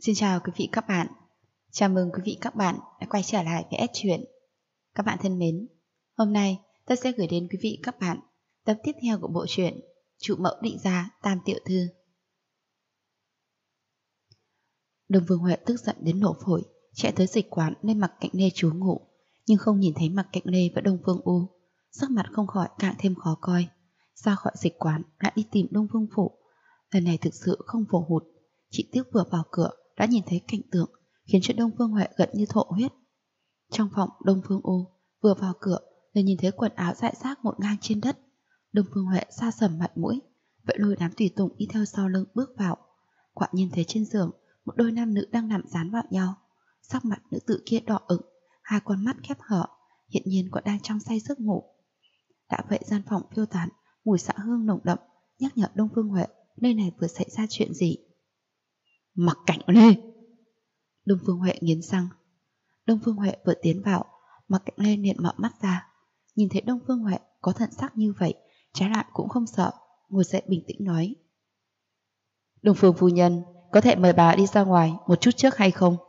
Xin chào quý vị các bạn. Chào mừng quý vị các bạn đã quay trở lại với S Truyện. Các bạn thân mến, hôm nay tôi sẽ gửi đến quý vị các bạn tập tiếp theo của bộ truyện Trụ Mẫu Định Gia Tam Tiểu Thư. Đông Phương Huệ tức giận đến nổ phổi, chạy tới dịch quán nên Mặc Cạnh Lê trú ngụ, nhưng không nhìn thấy Mặc Cạnh Lê và Đông Phương U, sắc mặt không khỏi càng thêm khó coi. Ra khỏi dịch quán lại đi tìm Đông Phương Phụ, lần này thực sự không vồ hụt. Chị Tiếc vừa vào cửa đã nhìn thấy cảnh tượng khiến cho Đông Phương Huệ gần như thổ huyết. Trong phòng, Đông Phương U vừa vào cửa liền nhìn thấy quần áo rải rác ngổn ngang trên đất. Đông Phương Huệ sa sầm mặt mũi, vậy lôi đám tùy tùng đi theo sau lưng bước vào. Quả nhiên thấy trên giường một đôi nam nữ đang nằm dán vào nhau. Sắc mặt nữ tử kia đỏ ửng, hai con mắt khép hở, hiện nhiên còn đang trong say giấc ngủ. Đã vậy gian phòng phiêu tán mùi xạ hương nồng đậm, nhắc nhở Đông Phương Huệ nơi này vừa xảy ra chuyện gì. Mặc Cảnh Lê! Đông Phương Huệ nghiến răng. Đông Phương Huệ vừa tiến vào, Mặc Cảnh Lê liền mở mắt ra, nhìn thấy Đông Phương Huệ có thần sắc như vậy, trái lại cũng không sợ, ngồi dậy bình tĩnh nói: Đông Phương phu nhân, có thể mời bà đi ra ngoài một chút trước hay không?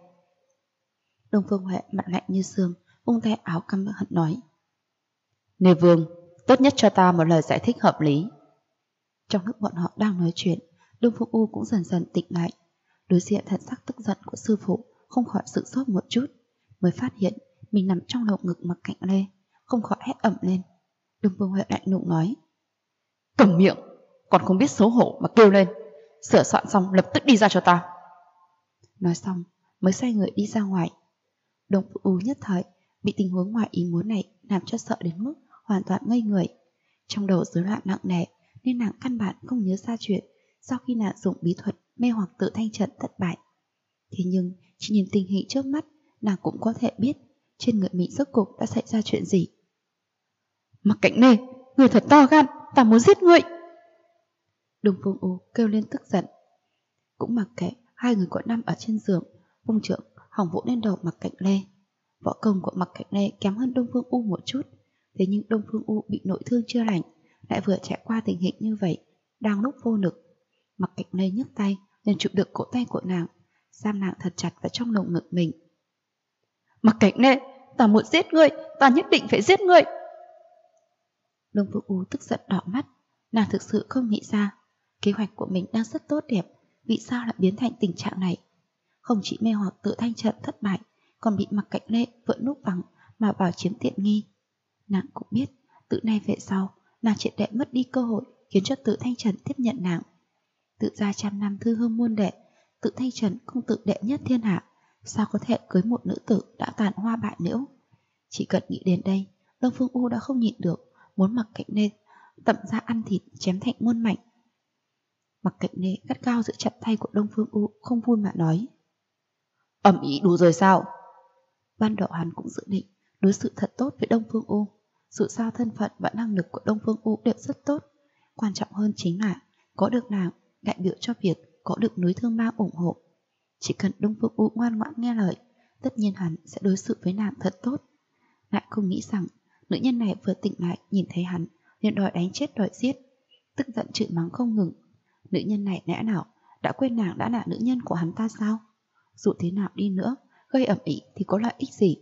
Đông Phương Huệ mặt lạnh như xương, vung tay áo căm hận nói: Nê Vương, tốt nhất cho ta một lời giải thích hợp lý. Trong lúc bọn họ đang nói chuyện, Đông Phương U cũng dần dần tỉnh lại. Đối diện thần sắc tức giận của sư phụ, không khỏi sửng sốt một chút, mới phát hiện mình nằm trong lồng ngực Mặc Cảnh Lê, không khỏi hét ẩm lên. Đông Phương Huệ lạnh lùng nói: Cầm miệng, còn không biết xấu hổ mà kêu lên, sửa soạn xong lập tức đi ra cho ta. Nói xong mới xoay người đi ra ngoài. Đông Phương U nhất thời bị tình huống ngoài ý muốn này làm cho sợ đến mức hoàn toàn ngây người, trong đầu rối loạn nặng nề, nên nàng căn bản không nhớ ra chuyện sau khi nàng dùng bí thuật mê hoặc tự thanh trận thất bại. Thế nhưng chỉ nhìn tình hình trước mắt, nàng cũng có thể biết trên người mình rốt cuộc đã xảy ra chuyện gì. Mặc Cảnh Lê, người thật to gan, ta muốn giết ngươi! Đông Phương U kêu lên tức giận. Cũng mặc kệ hai người còn nằm ở trên giường, vung trượng hỏng vỗ lên đầu Mặc Cảnh Lê. Võ công của Mặc Cảnh Lê kém hơn Đông Phương U một chút, thế nhưng Đông Phương U bị nội thương chưa lành, lại vừa trải qua tình hình như vậy, đang lúc vô lực. Mặc Cảnh Lê nhấc tay nên chụp được cổ tay của nàng, giam nàng thật chặt vào trong lồng ngực mình. Mặc Cảnh Lê, ta muốn giết ngươi, ta nhất định phải giết ngươi! Đông Phương U tức giận đỏ mắt, nàng thực sự không nghĩ ra kế hoạch của mình đang rất tốt đẹp, vì sao lại biến thành tình trạng này. Không chỉ mê hoặc tự thanh trận thất bại, còn bị Mặc Cảnh Lê vẫn núp vắng mà vào chiếm tiện nghi. Nàng cũng biết từ nay về sau nàng triệt để mất đi cơ hội khiến cho tự thanh trần tiếp nhận nàng. Tự gia trăm năm thư hương muôn đệ, tự thanh trần công tử đệ nhất thiên hạ, sao có thể cưới một nữ tử đã tàn hoa bại liễu. Chỉ cần nghĩ đến đây, Đông Phương U đã không nhịn được, muốn Mặc Cảnh Lê tậm ra ăn thịt chém thành muôn mảnh. Mặc Cảnh Lê gắt gao giữ chặt tay của Đông Phương U, không vui mà nói: Ầm ĩ đủ rồi sao? Ban đầu hắn cũng dự định đối xử thật tốt với Đông Phương U, dù sao thân phận và năng lực của Đông Phương U đều rất tốt, quan trọng hơn chính là có được nàng đại biểu cho việc có được núi Thương Mang ủng hộ. Chỉ cần Đông Phương U ngoan ngoãn nghe lời, tất nhiên hắn sẽ đối xử với nàng thật tốt. Lại không nghĩ rằng nữ nhân này vừa tỉnh lại nhìn thấy hắn liền đòi đánh chết đòi giết, tức giận chửi mắng không ngừng. Nữ nhân này lẽ nào đã quên nàng đã là nữ nhân của hắn ta sao? Dù thế nào đi nữa, gây ầm ĩ thì có lợi ích gì?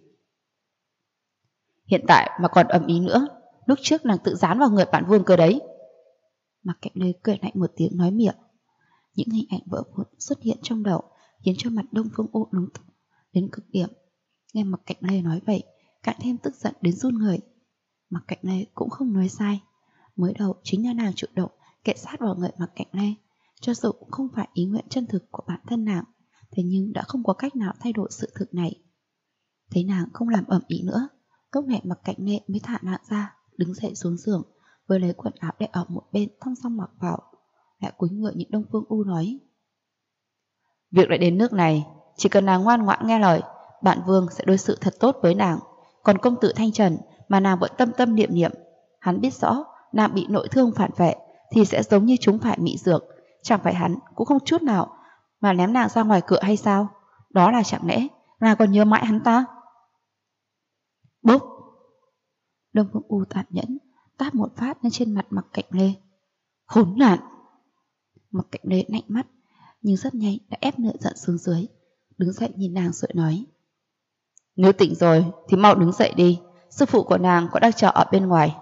Hiện tại mà còn ầm ĩ nữa, lúc trước nàng tự dán vào người bạn Vương cơ đấy. Mặc Cảnh Lê cười lạnh một tiếng nói miệng. Những hình ảnh vỡ vụn xuất hiện trong đầu khiến cho mặt Đông Phương U lúng túng đến cực điểm. Nghe Mặc Cảnh Lê nói vậy, càng thêm tức giận đến run người. Mặc Cảnh Lê cũng không nói sai, mới đầu chính là nàng chủ động kệ sát vào người Mặc Cảnh Lê, cho dù cũng không phải ý nguyện chân thực của bản thân nàng, thế nhưng đã không có cách nào thay đổi sự thực này. Thấy nàng không làm ầm ĩ nữa, lúc này Mặc Cảnh Lê mới thả nàng ra, đứng dậy xuống giường, vừa lấy quần áo để ở một bên thong dong mặc vào, lại cúi người nhìn Đông Phương U nói: Việc đã đến nước này, chỉ cần nàng ngoan ngoãn nghe lời, bạn Vương sẽ đối xử thật tốt với nàng. Còn công tử Thanh Trần mà nàng vẫn tâm tâm niệm niệm, hắn biết rõ nàng bị nội thương phản vệ thì sẽ giống như chúng phải mị dược, chẳng phải hắn cũng không chút nào mà ném nàng ra ngoài cửa hay sao? Đó là chẳng lẽ nàng còn nhớ mãi hắn ta? Bốp! Đông Phương U tàn nhẫn tát một phát lên trên mặt Mặc Cảnh Lê. Khốn nạn! Mặc Cảnh Lê lạnh mắt, nhưng rất nhanh đã ép nửa giận xuống dưới, đứng dậy nhìn nàng rồi nói: Nếu tỉnh rồi thì mau đứng dậy đi, sư phụ của nàng có đang chờ ở bên ngoài.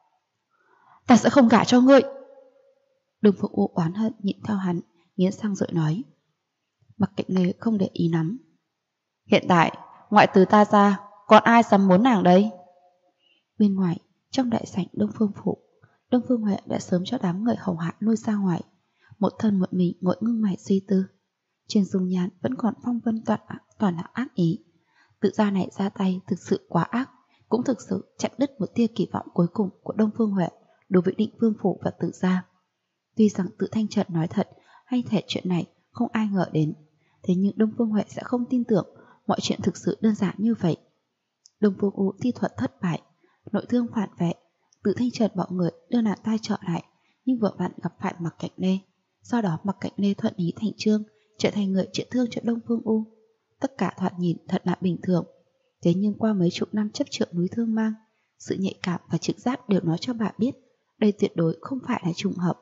Ta sẽ không gả cho ngươi. Đông Phương U oán hận nhịn theo hắn, nghiến răng rồi nói. Mặc Cạnh Lê không để ý lắm. Hiện tại ngoại trừ ta ra còn ai dám muốn nàng đây? Bên ngoài, trong đại sảnh Đông Phương phủ, Đông Phương Huệ đã sớm cho đám người hầu hạ lôi ra ngoài, một thân một mình ngồi ngưng mày suy tư. Trên dung nhan vẫn còn phong vân toàn là ác ý. Tự gia này ra tay thực sự quá ác, cũng thực sự chặt đứt một tia kỳ vọng cuối cùng của Đông Phương Huệ đối với Định Vương phủ và Tự gia. Tuy rằng Tự Thanh Trần nói thật hay thể chuyện này không ai ngờ đến, thế nhưng Đông Phương Huệ sẽ không tin tưởng mọi chuyện thực sự đơn giản như vậy. Đông Phương U thi thuật thất bại, nội thương phản vệ, Tự Thanh Trần bọn người đưa nàng ta trở lại, nhưng vừa vặn gặp phải Mặc Cạnh Lê. Sau đó Mặc Cạnh Lê thuận ý thành chương, trở thành người chữa thương cho Đông Phương U. Tất cả thoạt nhìn thật là bình thường, thế nhưng qua mấy chục năm chấp trưởng núi Thương Mang, sự nhạy cảm và trực giác đều nói cho bà biết đây tuyệt đối không phải là trùng hợp.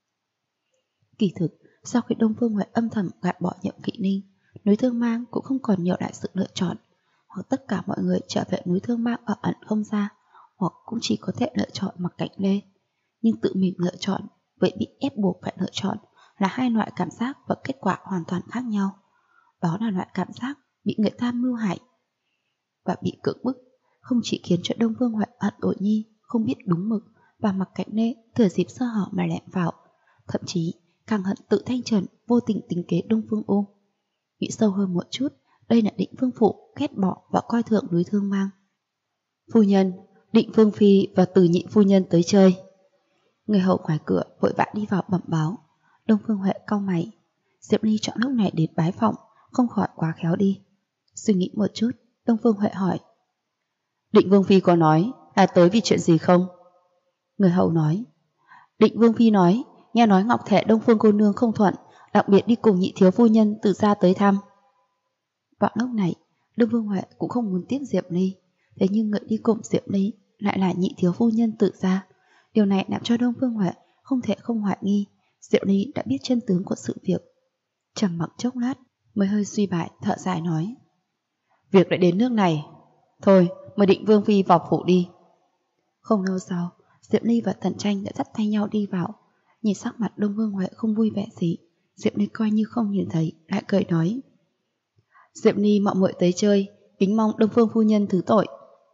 Kỳ thực, sau khi Đông Phương Huệ âm thầm gạt bỏ Nhậm Kỵ Ninh, núi Thương Mang cũng không còn nhiều lại sự lựa chọn, hoặc tất cả mọi người trở về núi Thương Mang ở ẩn không ra, hoặc cũng chỉ có thể lựa chọn Mặc Cạnh Lê. Nhưng tự mình lựa chọn, vậy bị ép buộc phải lựa chọn là hai loại cảm giác và kết quả hoàn toàn khác nhau. Đó là loại cảm giác bị người ta mưu hại và bị cưỡng bức, không chỉ khiến cho Đông Phương Huệ hận Đội Nhi không biết đúng mực và Mặc Cạnh Lê thừa dịp sơ hở mà lẻn vào, thậm chí càng hận Tự Thanh Trần vô tình tính kế Đông Phương U. Nghĩ sâu hơn một chút, đây là Định Vương phụ ghét bỏ và coi thường núi Thương Mang. Phu nhân, Định Vương phi và Từ nhị phu nhân tới chơi. Người hầu ngoài cửa vội vã đi vào bẩm báo. Đông Phương Huệ cau mày. Diệp Ly chọn lúc này đến bái phỏng, không khỏi quá khéo đi. Suy nghĩ một chút, Đông Phương Huệ hỏi: Định Vương phi có nói là tới vì chuyện gì không? Người hầu nói: Định Vương phi nói, nghe nói Ngọc Thể Đông Phương cô nương không thuận, đặc biệt đi cùng nhị thiếu phu nhân Từ gia tới thăm. Vào lúc này, Đông Phương Huệ cũng không muốn tiếp Diệp Ly, thế nhưng người đi cùng Diệp Ly lại là nhị thiếu phu nhân Từ gia. Điều này làm cho Đông Phương Huệ không thể không hoài nghi Diệp Ly đã biết chân tướng của sự việc. Trầm mặc chốc lát mới hơi suy bại thở dài nói: Việc đã đến nước này, thôi mời Định Vương phi vào phủ đi. Không lâu sau, Diệp Ly và Tần Tranh đã dắt tay nhau đi vào. Nhìn sắc mặt Đông Phương Huệ không vui vẻ gì, Diệp Ly coi như không nhìn thấy, lại cười nói: Diệp Ly mạo muội tới chơi, kính mong Đông Phương phu nhân thứ tội.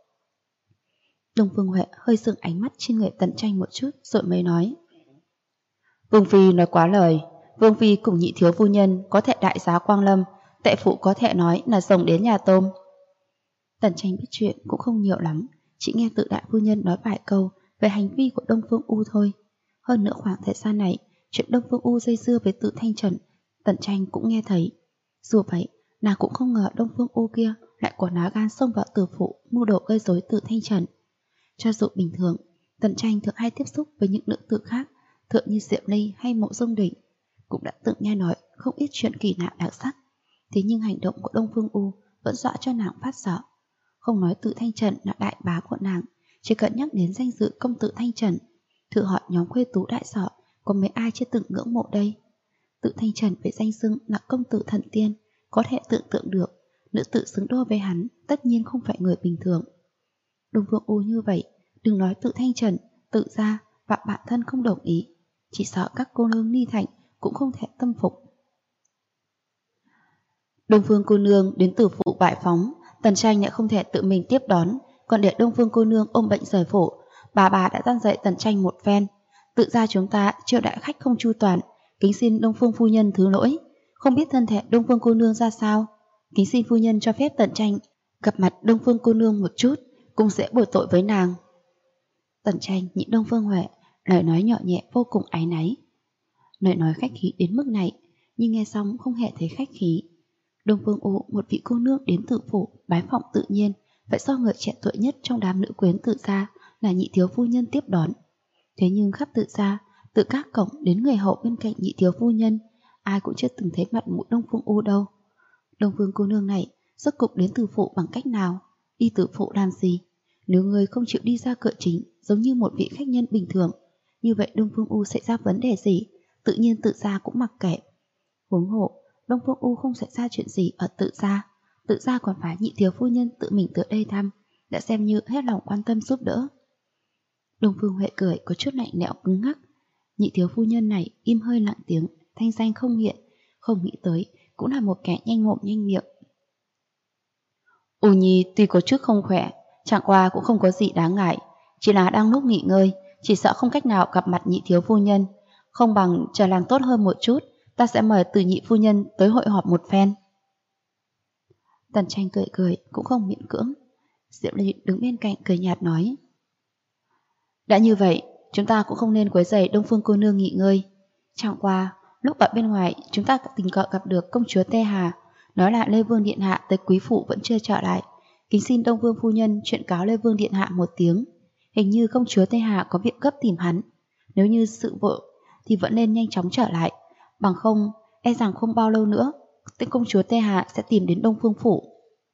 Đông Phương Huệ hơi dừng ánh mắt trên người Tần Tranh một chút rồi mới nói: Vương phi nói quá lời, Vương phi cùng nhị thiếu phu nhân có thể đại giá quang lâm, tệ phụ có thể nói là rồng đến nhà tôm. Tần Tranh biết chuyện cũng không nhiều lắm, chỉ nghe Tự đại phu nhân nói vài câu về hành vi của Đông Phương U thôi. Hơn nữa khoảng thời gian này, chuyện Đông Phương U dây dưa với Tự Thanh Trần, Tần Tranh cũng nghe thấy. Dù vậy, nàng cũng không ngờ Đông Phương U kia lại có lá gan xông vào tử phụ mưu đồ gây rối Tự Thanh Trần. Cho dù bình thường, Tần Tranh thường hay tiếp xúc với những nữ tử khác, tựa như Diệp Ly hay Mộ Dung Đỉnh, cũng đã từng nghe nói không ít chuyện kỳ lạ đặc sắc. Thế nhưng hành động của Đông Phương U vẫn dọa cho nàng phát sợ. Không nói Tự Thanh Trần là đại bá của nàng, chỉ cần nhắc đến danh dự công tử Thanh Trần, thử hỏi nhóm khuê tú đại sọ có mấy ai chưa từng ngưỡng mộ đây. Tự Thanh Trần với danh xưng là công tử thần tiên, có thể tưởng tượng được nữ tử xứng đôi với hắn tất nhiên không phải người bình thường. Đông Phương U như vậy, đừng nói Tự Thanh Trần, Tự gia và bản thân không đồng ý, chỉ sợ các cô nương Ni Thành cũng không thể tâm phục. Đông Phương cô nương đến tử phụ bại phóng, Tần Tranh lại không thể tự mình tiếp đón, còn để Đông Phương cô nương ôm bệnh rời phủ. Bà đã gian dạy Tần Tranh một phen. Tự ra chúng ta chiêu đại khách không chu toàn, kính xin Đông Phương phu nhân thứ lỗi. Không biết thân thể Đông Phương cô nương ra sao, kính xin phu nhân cho phép Tần Tranh gặp mặt Đông Phương cô nương một chút, cũng dễ bồi tội với nàng. Tần Tranh nhịn Đông Phương Huệ, lời nói nhỏ nhẹ vô cùng áy náy. Lời nói khách khí đến mức này, nhưng nghe xong không hề thấy khách khí. Đông Phương U, một vị cô nương đến Tự phủ bái phỏng tự nhiên phải do người trẻ tuổi nhất trong đám nữ quyến Tự gia là nhị thiếu phu nhân tiếp đón. Thế nhưng khắp Tự gia, từ các cổng đến người hậu bên cạnh nhị thiếu phu nhân, ai cũng chưa từng thấy mặt mũi Đông Phương U đâu. Đông Phương cô nương này rốt cục đến Tự phủ bằng cách nào? Đi Tự phủ làm gì? Nếu người không chịu đi ra cửa chính giống như một vị khách nhân bình thường, như vậy Đông Phương U sẽ ra vấn đề gì? Tự nhiên Tự gia cũng mặc kệ. Huống hộ, Đông Phương U không xảy ra chuyện gì ở tự gia còn phải nhị thiếu phu nhân tự mình tới đây thăm, đã xem như hết lòng quan tâm giúp đỡ. Đông Phương Huệ cười có chút lạnh lẽo cứng ngắc. Nhị thiếu phu nhân này im hơi lặng tiếng, thanh danh không hiện, không nghĩ tới cũng là một kẻ nhanh mồm nhanh miệng. U Nhi tuy có chút không khỏe, chẳng qua cũng không có gì đáng ngại, chỉ là đang lúc nghỉ ngơi, chỉ sợ không cách nào gặp mặt nhị thiếu phu nhân, không bằng chờ làm tốt hơn một chút, ta sẽ mời từ nhị phu nhân tới hội họp một phen. Tần Tranh cười cười cũng không miễn cưỡng. Diệu Ly đứng bên cạnh cười nhạt nói: đã như vậy, chúng ta cũng không nên quấy rầy Đông Phương cô nương nghỉ ngơi. Chẳng qua, lúc ở bên ngoài chúng ta tình cờ gặp được công chúa Tê Hà, nói là Lê Vương Điện Hạ tới quý phủ vẫn chưa trở lại, kính xin Đông Vương phu nhân chuyện cáo Lê Vương Điện Hạ một tiếng. Hình như công chúa Tê Hà có việc gấp tìm hắn, nếu như sự vội thì vẫn nên nhanh chóng trở lại, bằng không e rằng không bao lâu nữa tên công chúa Tê Hà sẽ tìm đến Đông Phương phủ.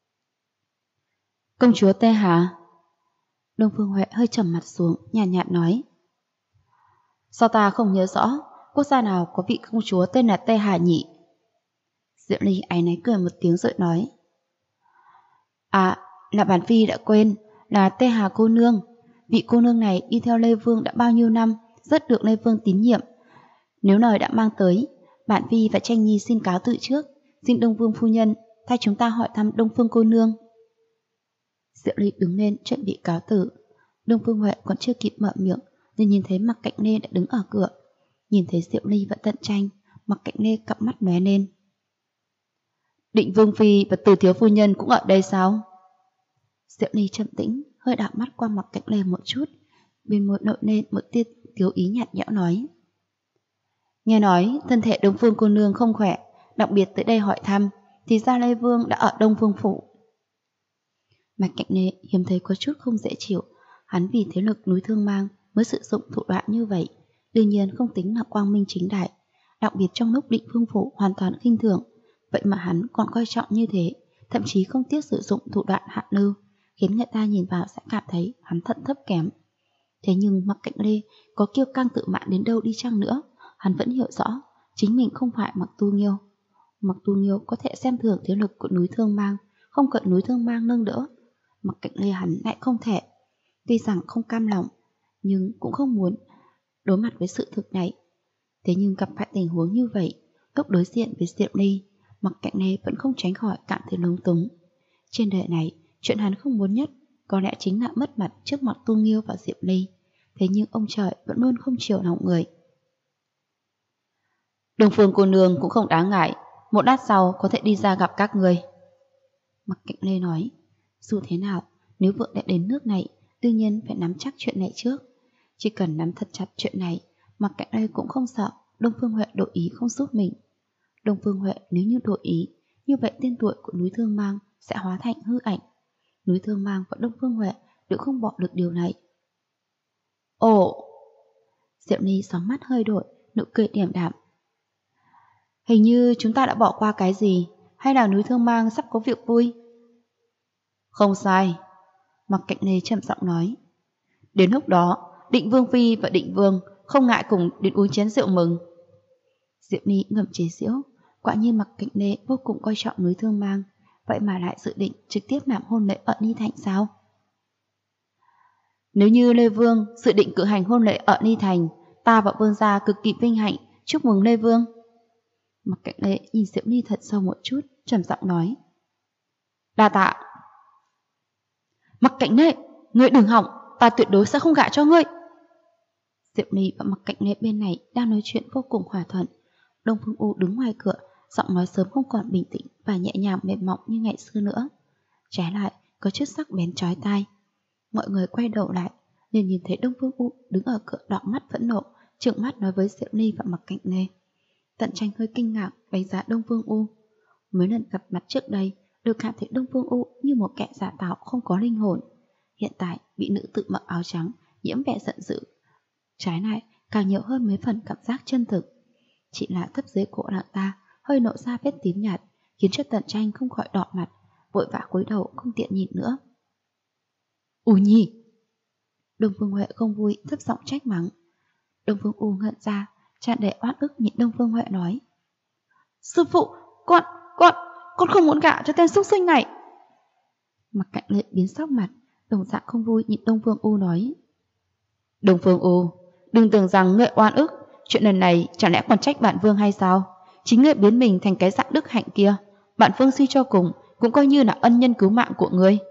Công chúa Tê Hà? Đông Phương Huệ hơi trầm mặt xuống, nhàn nhạt nói: sao ta không nhớ rõ quốc gia nào có vị công chúa tên là Tê Hà nhỉ? Diệu Ly áy náy cười một tiếng rồi nói: à, là bản phi đã quên, là Tê Hà cô nương. Vị cô nương này đi theo Lê Vương đã bao nhiêu năm, rất được Lê Vương tín nhiệm. Nếu lời đã mang tới, bản phi và Tranh Nhi xin cáo từ trước, xin Đông Vương phu nhân thay chúng ta hỏi thăm Đông Phương cô nương. Diệu Ly đứng lên chuẩn bị cáo từ. Đông Phương Huệ còn chưa kịp mở miệng, nhưng nhìn thấy Mặc Cạnh Lê đã đứng ở cửa. Nhìn thấy Diệu Ly và Tận Tranh, Mặc Cạnh Lê cặp mắt lóe lên. Định Vương phi và Từ thiếu phu nhân cũng ở đây sao? Diệu Ly trầm tĩnh, hơi đảo mắt qua Mặc Cạnh Lê một chút, bên môi nổi lên một tia thiếu ý nhạt nhẽo nói: nghe nói thân thể Đông Phương cô nương không khỏe, đặc biệt tới đây hỏi thăm, thì ra Lê Vương đã ở Đông Phương phủ. Mặc Cạnh Lê hiếm thấy có chút không dễ chịu, hắn vì thế lực núi Thương Mang mới sử dụng thủ đoạn như vậy, đương nhiên không tính là quang minh chính đại, đặc biệt trong lúc Định Phương phủ hoàn toàn khinh thường, vậy mà hắn còn coi trọng như thế, thậm chí không tiếc sử dụng thủ đoạn hạ lưu, khiến người ta nhìn vào sẽ cảm thấy hắn thật thấp kém. Thế nhưng Mặc Cạnh Lê có kiêu căng tự mãn đến đâu đi chăng nữa, hắn vẫn hiểu rõ chính mình không phải Mặc Tu Nghiêu. Mặc Tu Nghiêu có thể xem thường thế lực của núi Thương Mang, không cần núi Thương Mang nâng đỡ, Mặc Cạnh Lê hắn lại không thể. Tuy rằng không cam lòng, nhưng cũng không muốn đối mặt với sự thực này. Thế nhưng gặp phải tình huống như vậy, lúc đối diện với Diệu Ly, Mặc Cạnh Lê vẫn không tránh khỏi cảm thấy lúng túng. Trên đời này, chuyện hắn không muốn nhất có lẽ chính là mất mặt trước Mặc Tu Nghiêu và Diệu Ly. Thế nhưng ông trời vẫn luôn không chiều lòng người. Đông Phương cô nương cũng không đáng ngại, một lát sau có thể đi ra gặp các người. Mặc Cạnh Lê nói: dù thế nào, nếu vợ đã đến nước này, đương nhiên phải nắm chắc chuyện này trước. Chỉ cần nắm thật chặt chuyện này, Mặc Cạnh Lê cũng không sợ Đông Phương Huệ đổi ý không giúp mình. Đông Phương Huệ nếu như đổi ý, như vậy tên tuổi của núi Thương Mang sẽ hóa thành hư ảnh. Núi Thương Mang và Đông Phương Huệ đều không bỏ được điều này. Ồ! Diệu Ly sóng mắt hơi đổi, nụ cười điềm đạm. Hình như chúng ta đã bỏ qua cái gì, hay là núi Thương Mang sắp có việc vui? Không sai, Mặc Cạnh Lê trầm giọng nói. Đến lúc đó, Định Vương phi và Định Vương không ngại cùng đến uống chén rượu mừng. Diệu Ly ngầm chế giễu, quả nhiên Mặc Cạnh Lê vô cùng coi trọng núi Thương Mang, vậy mà lại dự định trực tiếp làm hôn lễ ở Ni Thành sao? Nếu như Lê Vương dự định cử hành hôn lễ ở Ni Thành, ta và Vương gia cực kỳ vinh hạnh chúc mừng Lê Vương. Mặc Cạnh Lê nhìn Diệu Ly thật sâu một chút, trầm giọng nói. Đa tạ. Mặc Cạnh Lê, ngươi đừng hỏng, ta tuyệt đối sẽ không gả cho ngươi. Diệu Ly và Mặc Cạnh Lê bên này đang nói chuyện vô cùng hòa thuận. Đông Phương U đứng ngoài cửa, giọng nói sớm không còn bình tĩnh và nhẹ nhàng mềm mỏng như ngày xưa nữa. Trái lại, có chút sắc bén chói tai. Mọi người quay đầu lại, liền nhìn thấy Đông Phương U đứng ở cửa đỏ mắt phẫn nộ, trợn mắt nói với Diệu Ly và Mặc Cạnh Lê. Tận Tranh hơi kinh ngạc đánh giá Đông Phương U. Mấy lần gặp mặt trước đây, đều cảm thấy Đông Phương U như một kẻ giả tạo không có linh hồn. Hiện tại bị nữ tự mặc áo trắng nhiễm vẻ giận dữ, trái lại càng nhiều hơn mấy phần cảm giác chân thực. Chỉ là thấp dưới cổ nàng ta hơi nộ ra vết tím nhạt, khiến cho Tận Tranh không khỏi đỏ mặt, vội vã cúi đầu không tiện nhìn nữa. U Nhi! Đông Phương Huệ không vui thấp giọng trách mắng. Đông Phương U ngẩn ra, tràn đầy oát ức nhìn Đông Phương Huệ nói. Sư phụ, Con không muốn gả cho tên xúc sinh này. Mặc Cạnh Lệ biến sắc mặt, đồng dạng không vui nhìn Đông Phương U nói. Đông Phương U, đừng tưởng rằng ngươi oan ức, chuyện lần này chẳng lẽ còn trách bạn Vương hay sao? Chính ngươi biến mình thành cái dạng đức hạnh kia, bạn Vương suy cho cùng cũng coi như là ân nhân cứu mạng của ngươi.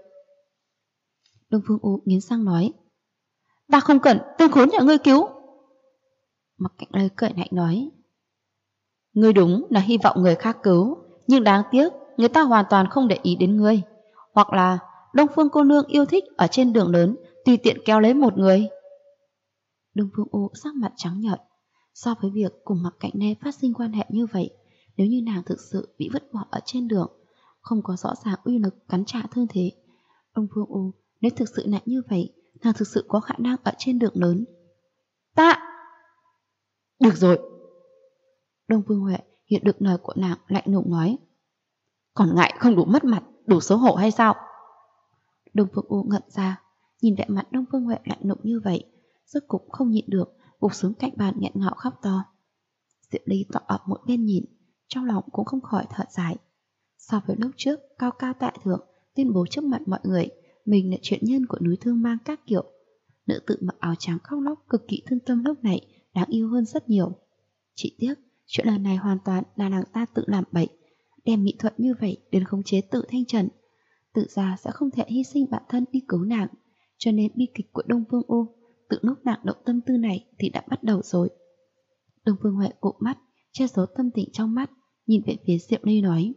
Đông Phương U nghiến răng nói. Ta không cần tên khốn nhà ngươi cứu. Mặc Cạnh Lê cười lạnh nói. Ngươi đúng là hy vọng người khác cứu, nhưng đáng tiếc người ta hoàn toàn không để ý đến ngươi. Hoặc là Đông Phương cô nương yêu thích ở trên đường lớn tùy tiện kéo lấy một người. Đông Phương U sắc mặt trắng nhợt. So với việc cùng Mặc Cạnh Lê phát sinh quan hệ như vậy, nếu như nàng thực sự bị vứt bỏ ở trên đường, không có rõ ràng uy lực cắn trả thương thế, Đông Phương U nếu thực sự là như vậy, nàng thực sự có khả năng ở trên đường lớn. Ta! Được rồi! Đông Phương Huệ hiện được lời của nàng lạnh lùng nói. Còn ngại không đủ mất mặt, đủ xấu hổ hay sao? Đông Phương U ngẩn ra, nhìn vẻ mặt Đông Phương Huệ lạnh lùng như vậy, rốt cục không nhịn được, gục xuống cạnh bàn nghẹn ngào khóc to. Diệp Ly tọa ở một bên nhìn, trong lòng cũng không khỏi thở dài. So với lúc trước cao cao tại thượng tuyên bố trước mặt mọi người mình là chuyện nhân của núi Thương Mang các kiểu, nữ tự mặc áo trắng khóc lóc cực kỳ thương tâm lúc này đáng yêu hơn rất nhiều. Chỉ tiếc chuyện lần này hoàn toàn là nàng ta tự làm bậy, đem mỹ thuật như vậy đến khống chế tự Thanh Trần, tự ra sẽ không thể hy sinh bản thân đi cứu nàng, cho nên bi kịch của Đông Phương U từ lúc nàng động tâm tư này thì đã bắt đầu rồi. Đông Phương Huệ cụp mắt, che giấu tâm tình trong mắt, nhìn về phía Diệp Ly nói.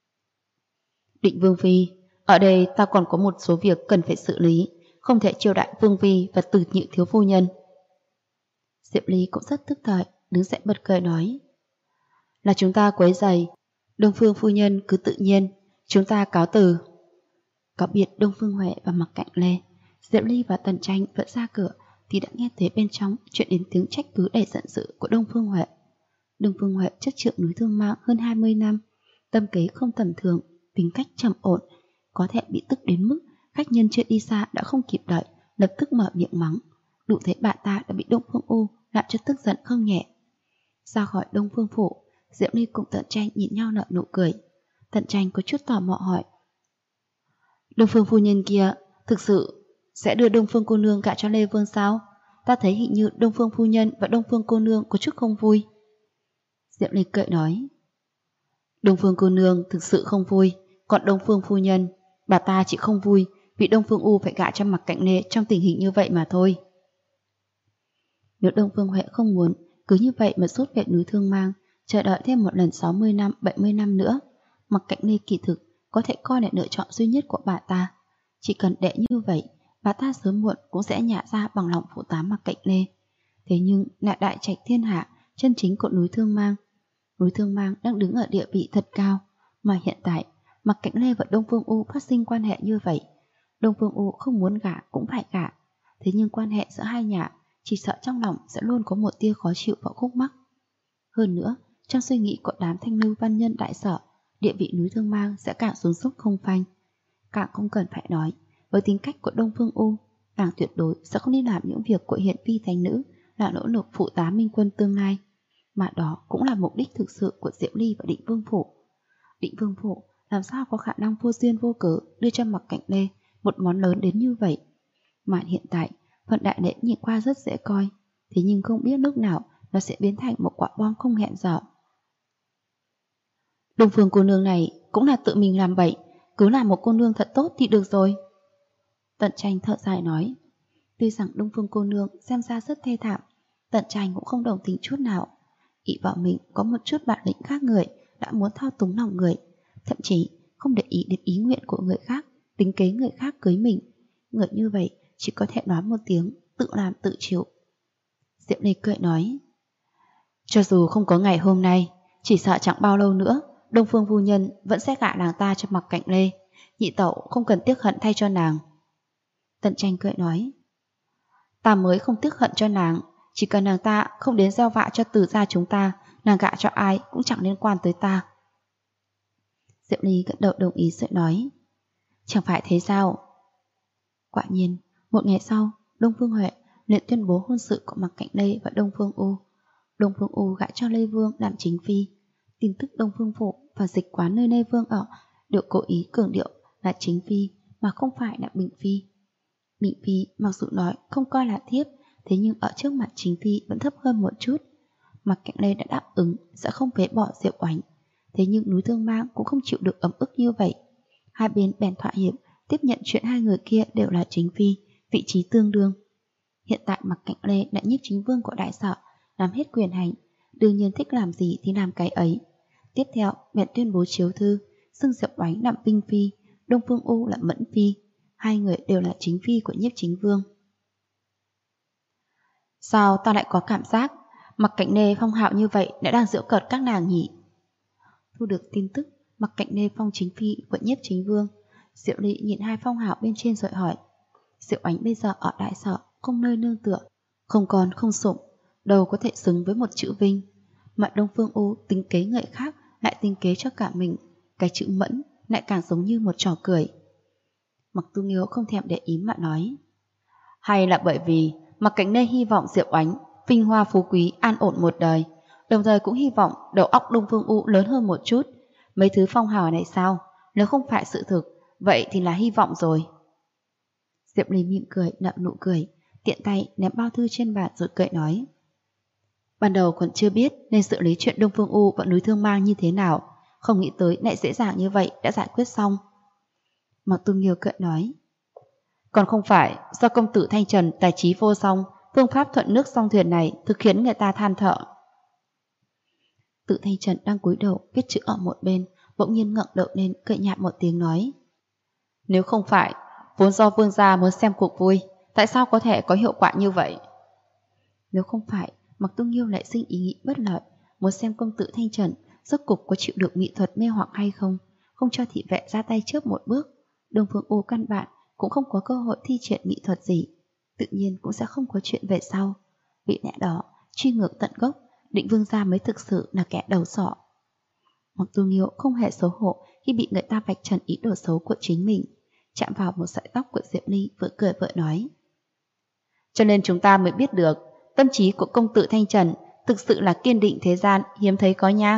Định Vương Phi, ở đây ta còn có một số việc cần phải xử lý, không thể chiêu đại Vương Phi và Từ Nhị thiếu phu nhân. Diệp Ly cũng rất tức thời, đứng dậy bật cười nói. Là chúng ta quấy rầy, Đông Phương phu nhân cứ tự nhiên, chúng ta cáo từ. Cáo biệt Đông Phương Huệ và Mặc Cạnh Lê, Diệp Ly và Tần Tranh vẫn ra cửa thì đã nghe thấy bên trong chuyện đến tiếng trách cứ đầy giận dữ của Đông Phương Huệ. Đông Phương Huệ chất trượng núi Thương Mang hơn 20 năm, tâm kế không tầm thường, tính cách trầm ổn, có thể bị tức đến mức khách nhân chưa đi xa đã không kịp đợi, lập tức mở miệng mắng. Đủ thấy bà ta đã bị Đông Phương U làm cho tức giận không nhẹ. Ra khỏi Đông Phương phủ, Diệp Ly cùng Tần Tranh nhìn nhau nở nụ cười. Tần Tranh có chút tò mò hỏi. Đông Phương phu nhân kia thực sự sẽ đưa Đông Phương cô nương gả cho Lê Vương sao? Ta thấy hình như Đông Phương phu nhân và Đông Phương cô nương có chút không vui. Diệp Ly cười nói. Đông Phương cô nương thực sự không vui, còn Đông Phương phu nhân, bà ta chỉ không vui vì Đông Phương U phải gả cho Mặc Cạnh Lê trong tình hình như vậy mà thôi. Nếu Đông Phương Huệ không muốn cứ như vậy mà rút về núi Thương Mang, chờ đợi thêm một lần 60 năm, 70 năm nữa, Mặc Cạnh Lê kỳ thực có thể coi là lựa chọn duy nhất của bà ta. Chỉ cần để như vậy, bà ta sớm muộn cũng sẽ nhả ra bằng lòng phụ tá Mặc Cạnh Lê. Thế nhưng lại đại trạch thiên hạ, chân chính của núi Thương Mang. Núi Thương Mang đang đứng ở địa vị thật cao, mà hiện tại Mặc Cạnh Lê và Đông Phương U phát sinh quan hệ như vậy. Đông Phương U không muốn gả cũng phải gả, thế nhưng quan hệ giữa hai nhà chỉ sợ trong lòng sẽ luôn có một tia khó chịu và khúc mắc. Hơn nữa, trong suy nghĩ của đám thanh lưu văn nhân đại sở, địa vị núi Thương Mang sẽ càng xuống dốc không phanh. Càng không cần phải nói, với tính cách của Đông Phương U, nàng tuyệt đối sẽ không đi làm những việc của hiện phi thánh nữ là nỗ lực phụ tá minh quân tương lai. Mà đó cũng là mục đích thực sự của Diệp Ly và Định Vương Phủ. Định Vương Phủ làm sao có khả năng vô duyên vô cớ đưa cho Mặc Cạnh Lê một món lớn đến như vậy. Mà hiện tại, phần đại lễ nhìn qua rất dễ coi, thế nhưng không biết lúc nào nó sẽ biến thành một quả bom không hẹn giờ. Đông Phương cô nương này cũng là tự mình làm bậy, cứ làm một cô nương thật tốt thì được rồi. Tần Tranh thở dài nói. Tuy rằng Đông Phương cô nương xem ra rất thê thảm, Tần Tranh cũng không đồng tình chút nào. Ý vào mình có một chút bản lĩnh khác người đã muốn thao túng lòng người, thậm chí không để ý đến ý nguyện của người khác, tính kế người khác cưới mình. Người như vậy chỉ có thể nói một tiếng tự làm tự chịu. Diệp Ly cười nói. Cho dù không có ngày hôm nay, chỉ sợ chẳng bao lâu nữa Đông Phương phu nhân vẫn sẽ gả nàng ta cho Mặc Cạnh Lê. Nhị tẩu không cần tiếc hận thay cho nàng. Tần Tranh cười nói. Ta mới không tiếc hận cho nàng, chỉ cần nàng ta không đến gieo vạ cho Từ gia chúng ta, nàng gả cho ai cũng chẳng liên quan tới ta. Diệp Ly gật đầu đồng ý rồi nói. Chẳng phải thế sao? Quả nhiên, một ngày sau, Đông Phương Huệ liền tuyên bố hôn sự của Mặc Cạnh Lê và Đông Phương U. Đông Phương U gả cho Lê Vương làm chính phi. Tin tức Đông Phương Phủ và dịch quán nơi nơi Vương ở đều cố ý cường điệu là chính phi mà không phải là Bình phi. Bình phi mặc dù nói không coi là thiếp, thế nhưng ở trước mặt chính phi vẫn thấp hơn một chút. Mạc Cảnh Lê đã đáp ứng sẽ không phế bỏ Diệu Oánh, thế nhưng núi Thương Mang cũng không chịu được ấm ức như vậy. Hai bên bèn thỏa hiệp tiếp nhận chuyện hai người kia đều là chính phi, vị trí tương đương. Hiện tại Mạc Cảnh Lê là nhiếp chính vương của đại sở, nắm hết quyền hành, đương nhiên thích làm gì thì làm cái ấy. Tiếp theo bèn tuyên bố chiếu thư, xưng Diệu Oánh làm Vinh phi, Đông Phương U là Mẫn phi, hai người đều là chính phi của nhiếp chính vương. Sao ta lại có cảm giác Mạc Cảnh Lê phong hạo như vậy đã đang giễu cợt các nàng nhỉ? Thu được tin tức Mạc Cảnh Lê phong chính phi của nhiếp chính vương, Diệu Ly nhìn hai phong hạo bên trên rồi hỏi: Diệu Oánh bây giờ ở đại sở không nơi nương tựa, không còn không sủng, đâu có thể xứng với một chữ Vinh, mà Đông Phương U tính kế người khác lại tính kế cho cả mình, cái chữ Mẫn lại càng giống như một trò cười. Mạc Tu Nghiêu không thèm để ý mà nói: hay là bởi vì Mạc Cảnh Lê hy vọng Diệu Oánh vinh hoa phú quý an ổn một đời, đồng thời cũng hy vọng đầu óc Đông Phương U lớn hơn một chút. Mấy thứ phong hào này sao, nếu không phải sự thực, vậy thì là hy vọng rồi. Diệp Ly mỉm cười nở nụ cười, tiện tay ném bao thư trên bàn rồi cười nói: ban đầu còn chưa biết nên xử lý chuyện Đông Phương U và núi Thương Mang như thế nào, không nghĩ tới lại dễ dàng như vậy đã giải quyết xong. Mạc Tu Nghiêu cười nói: còn không phải do công tử Thanh Trần tài trí vô song, phương pháp thuận nước song thuyền này thực khiến người ta than thở. Tự Thanh Trần đang cúi đầu viết chữ ở một bên, bỗng nhiên ngẩng đầu lên cười nhạt một tiếng nói: nếu không phải vốn do vương gia muốn xem cuộc vui, tại sao có thể có hiệu quả như vậy? Nếu không phải Mạc Tu Nghiêu lại sinh ý nghĩ bất lợi, muốn xem công tử Thanh Trần rốt cục có chịu được mỹ thuật mê hoặc hay không, không cho thị vệ ra tay trước một bước, Đông Phương U căn bản cũng không có cơ hội thi triển mỹ thuật gì, tự nhiên cũng sẽ không có chuyện về sau. Vì lẽ đó, truy ngược tận gốc, Định Vương gia mới thực sự là kẻ đầu sỏ. Mạc Tu Nghiêu không hề xấu hổ khi bị người ta vạch trần ý đồ xấu của chính mình, chạm vào một sợi tóc của Diệp Ly vừa cười vừa nói: cho nên chúng ta mới biết được tâm trí của công tử Thanh Trần thực sự là kiên định thế gian hiếm thấy có nha.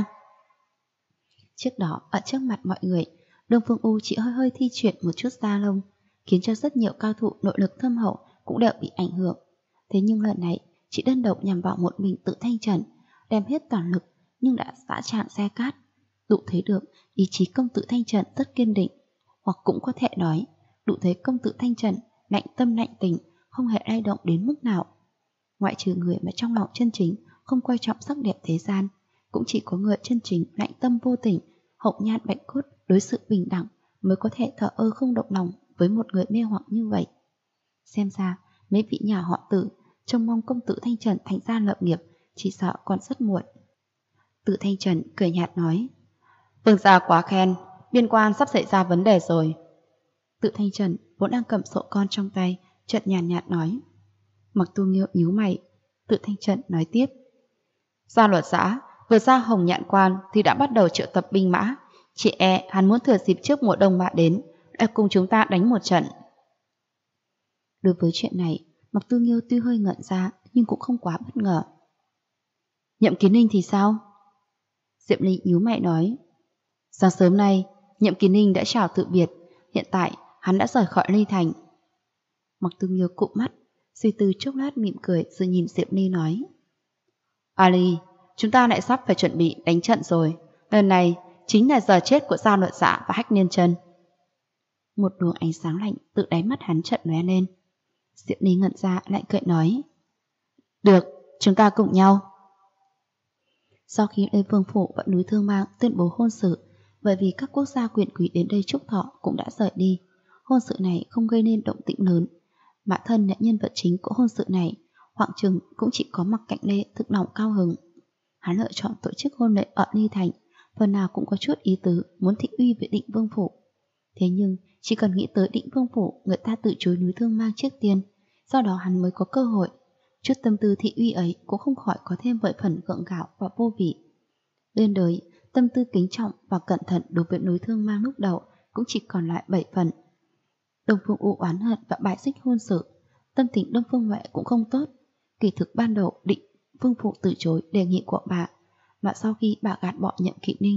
Trước đó ở trước mặt mọi người, Đông Phương U chỉ hơi hơi thi chuyển một chút da lông, khiến cho rất nhiều cao thủ nội lực thâm hậu cũng đều bị ảnh hưởng. Thế nhưng lần này chỉ đơn độc nhằm vào một mình tự Thanh Trần, đem hết toàn lực nhưng đã dã tràng xe cát, đủ thấy được ý chí công tử Thanh Trần rất kiên định, hoặc cũng có thể nói đủ thấy công tử Thanh Trần lạnh tâm lạnh tình, không hề lay động đến mức nào. Ngoại trừ người mà trong lòng chân chính không coi trọng sắc đẹp thế gian, cũng chỉ có người chân chính lạnh tâm vô tình, hậu nhan bạch cốt, đối xử bình đẳng mới có thể thờ ơ không động lòng với một người mê hoặc như vậy. Xem ra mấy vị nhà họ Tử trông mong công tử Thanh Trần thành ra lập nghiệp chỉ sợ còn rất muộn. Tử Thanh Trần cười nhạt nói: vương gia quá khen, biên quan sắp xảy ra vấn đề rồi. Tử Thanh Trần vốn đang cầm sổ con trong tay, chợt nhàn nhạt nói. Mạc Tu Nghiêu nhíu mày. Tử Thanh Trần nói tiếp: gia luật giã vừa ra Hồng Nhạn Quan thì đã bắt đầu triệu tập binh mã, chỉ e hắn muốn thừa dịp trước mùa đông mà đến để cùng chúng ta đánh một trận. Đối với chuyện này, Mạc Tu Nghiêu tuy hơi ngẩn ra nhưng cũng không quá bất ngờ. Nhậm Kiến Ninh thì sao? Diệm Ly nhíu mày nói: sáng sớm nay Nhậm Kiến Ninh đã chào từ biệt, hiện tại hắn đã rời khỏi Ly Thành. Mạc Tu Nghiêu cụp mắt, suy tư chốc lát mỉm cười rồi nhìn Diệm Ly nói: Ali, chúng ta lại sắp phải chuẩn bị đánh trận rồi, lần này chính là giờ chết của Giao Luật Dạ và Hách Niên Chân. Một luồng ánh sáng lạnh tự đáy mắt hắn chợt lóe lên. Diệm Ly ngẩn ra lại cười nói: được, chúng ta cùng nhau. Sau khi Lê Vương Phủ và núi Thương Mang tuyên bố hôn sự, bởi vì các quốc gia quyền quý đến đây chúc thọ cũng đã rời đi, hôn sự này không gây nên động tĩnh lớn. Bản thân là nhân vật chính của hôn sự này, khoảng chừng cũng chỉ có Mạc Cảnh Lê thực lòng cao hứng. Hắn lựa chọn tổ chức hôn lễ ở Ly Thành, phần nào cũng có chút ý tứ muốn thị uy với Định Vương Phủ. Thế nhưng chỉ cần nghĩ tới Định Vương Phủ, người ta từ chối núi Thương Mang trước tiên, do đó hắn mới có cơ hội. Chút tâm tư thị uy ấy cũng không khỏi có thêm vài phần gượng gạo và vô vị. Lên đời, tâm tư kính trọng và cẩn thận đối với núi Thương Mang lúc đầu cũng chỉ còn lại 7 phần. Đông Phương U oán hận và bại xích hôn sự, tâm tình Đông Phương Huệ cũng không tốt. Kỳ thực ban đầu Định Vương Phủ từ chối đề nghị của bà, mà sau khi bà gạt bỏ Nhậm Kỵ Ninh,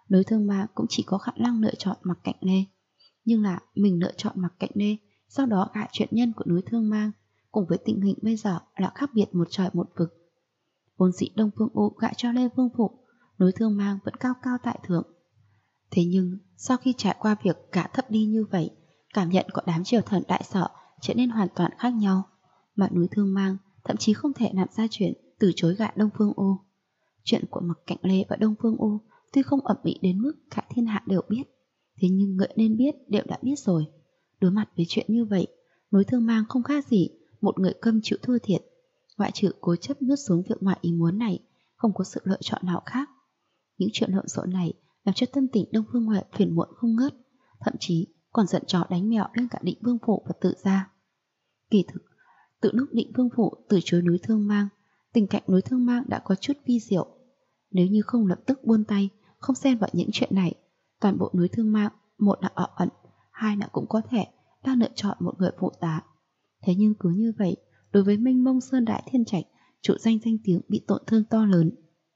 Núi Thương Mang cũng chỉ có khả năng lựa chọn Mặc Cạnh Lê. Nhưng là mình lựa chọn Mặc Cạnh Lê, sau đó gại chuyện nhân của núi Thương Mang, cùng với tình hình bây giờ là khác biệt một trời một vực. Vốn dĩ Đông Phương U gại cho Lê Vương Phụ, núi Thương Mang vẫn cao cao tại thượng. Thế nhưng sau khi trải qua việc cả thấp đi như vậy, cảm nhận của đám triều thần đại sở trở nên hoàn toàn khác nhau, mà núi Thương Mang thậm chí không thể làm ra chuyện từ chối gại Đông Phương U. Chuyện của Mặc Cạnh Lê và Đông Phương U tuy không ầm ĩ đến mức cả thiên hạ đều biết, thế nhưng người nên biết đều đã biết rồi. Đối mặt với chuyện như vậy, núi Thương Mang không khác gì một người câm chịu thua thiệt. Ngoại trừ cố chấp nuốt xuống việc ngoài ý muốn này, không có sự lựa chọn nào khác. Những chuyện lộn xộn này làm cho tâm tình Đông Phương Huệ phiền muộn không ngớt, thậm chí còn giận chó đánh mèo lên cả Định Vương Phủ và Tự Gia. Kỳ thực, từ lúc Định Vương Phủ từ chối núi Thương Mang, tình cảnh núi Thương Mang đã có chút vi diệu. Nếu như không lập tức buông tay, không xen vào những chuyện này, toàn bộ núi Thương Mang, một là ở ẩn, hai là cũng có thể đang lựa chọn một người phụ tá. Thế nhưng cứ như vậy, đối với mênh mông Sơn Đại Thiên Trạch, trụ danh tiếng bị tổn thương to lớn.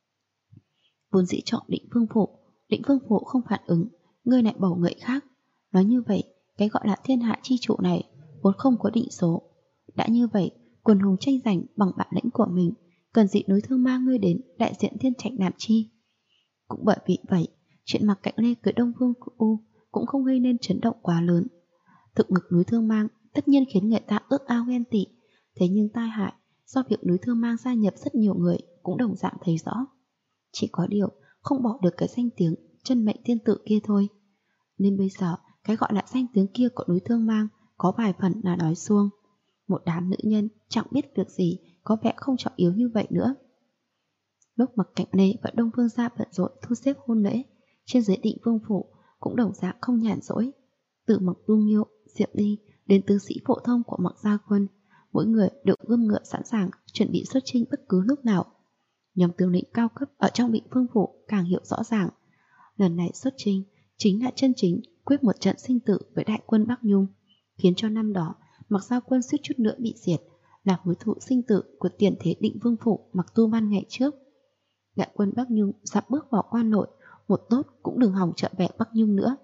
Vốn dĩ chọn Định Vương Phủ không phản ứng, người lại bầu người khác. Nói như vậy, cái gọi là thiên hạ chi trụ này vốn không có định số. Đã như vậy, quần hùng tranh giành bằng bản lĩnh của mình, cần gì núi Thương Mang ngươi đến đại diện Thiên Trạch làm chi? Cũng bởi vì vậy, chuyện Mặc Cạnh Lê cưới Đông Phương U cũng không gây nên chấn động quá lớn. Thực lực núi Thương Mang tất nhiên khiến người ta ước ao ghen tị, thế nhưng tai hại do việc núi Thương Mang gia nhập rất nhiều người cũng đồng dạng thấy rõ. Chỉ có điều không bỏ được cái danh tiếng chân mệnh tiên tự kia thôi. Nên bây giờ cái gọi là danh tiếng kia của núi Thương Mang có vài phần là nói suông. Một đám nữ nhân chẳng biết việc gì có vẻ không trọng yếu như vậy nữa. Lúc Mặc Cạnh Lê và Đông Phương gia bận rộn thu xếp hôn lễ, trên dưới Định Vương Phủ cũng đồng dạng không nhàn rỗi. Từ Mặc Tu Nghiêu, Diệp Ly đến tướng sĩ phổ thông của Mặc Gia Quân, mỗi người đều gươm ngựa sẵn sàng chuẩn bị xuất chinh bất cứ lúc nào. Nhóm tướng lĩnh cao cấp ở trong Định Vương Phủ càng hiểu rõ ràng, lần này xuất chinh chính là chân chính quyết một trận sinh tử với đại quân Bắc Nhung, khiến cho năm đó Mặc Gia Quân suýt chút nữa bị diệt, là mối thù sinh tử của tiền thế Định Vương Phủ Mặc Tu Văn ngày trước. Đại quân Bắc Nhung sắp bước vào quan nội, một tốt cũng đừng hòng trợ vẽ Bắc Nhung nữa.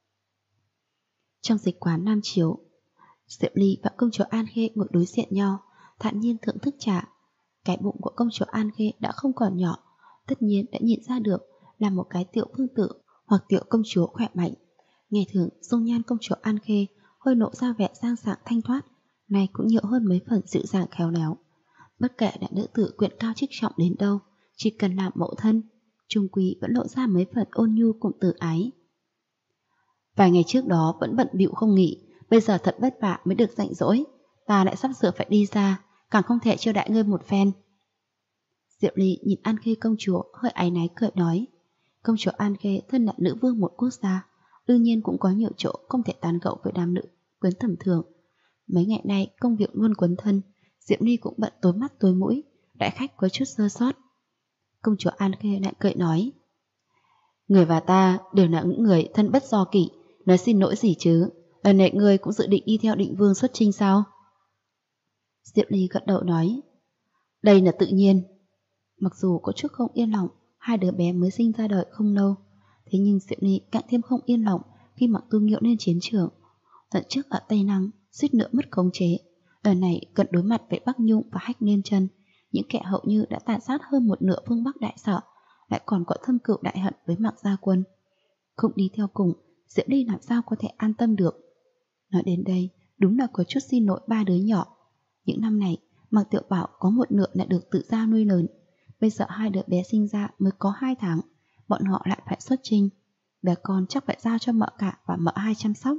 Trong dịch quán Nam Chiếu, Diệp Ly và công chúa An Khê ngồi đối diện nhau, thản nhiên thưởng thức trà. Cái bụng của công chúa An Khê đã không còn nhỏ, tất nhiên đã nhìn ra được là một cái tiểu vương tử hoặc tiểu công chúa khỏe mạnh. Ngày thường dung nhan công chúa An Khê hơi nộ ra vẻ sang sảng thanh thoát, này cũng nhiều hơn mấy phần dịu dàng khéo léo. Bất kể là nữ tử quyền cao chức trọng đến đâu, chỉ cần làm mẫu thân, trung quy vẫn lộ ra mấy phần ôn nhu cùng từ ái. Vài ngày trước đó vẫn bận bịu không nghỉ, bây giờ thật vất vả mới được rảnh rỗi, ta lại sắp sửa phải đi ra, càng không thể chiêu đãi ngươi một phen. Diệp Ly nhìn An Khê công chúa hơi áy náy cười nói. Công chúa An Khê thân là nữ vương một quốc gia, đương nhiên cũng có nhiều chỗ không thể tán gẫu với đám nữ quyến tầm thường. Mấy ngày nay công việc luôn quấn thân, Diệp Ly cũng bận tối mắt tối mũi, đại khách có chút sơ sót. Công chúa An Khê lại cười nói. Người và ta đều là những người thân bất do kỷ, nói xin lỗi gì chứ, lần này ngươi cũng dự định đi theo Định Vương xuất chinh sao? Diệp Ly gật đầu nói. Đây là tự nhiên. Mặc dù có chút không yên lòng, hai đứa bé mới sinh ra đời không lâu, thế nhưng Diệp Ly càng thêm không yên lòng khi Mặc Tu Nghiêu lên chiến trường. Lần trước ở Tây Năng suýt nữa mất khống chế, lần này cần đối mặt với Bắc Nhung và Hách Liên Chân, những kẻ hậu như đã tàn sát hơn một nửa phương Bắc đại sở, lại còn có thâm cừu đại hận với Mặc Gia Quân. Không đi theo cùng, Diệp Ly làm sao có thể an tâm được. Nói đến đây, đúng là có chút xin lỗi ba đứa nhỏ. Những năm này, Mặc Tiểu Bảo có một nửa lại được tự gia nuôi lớn. Bây giờ hai đứa bé sinh ra mới có 2 tháng, bọn họ lại phải xuất chinh. Bé con chắc phải giao cho mợ cả và mợ hai chăm sóc.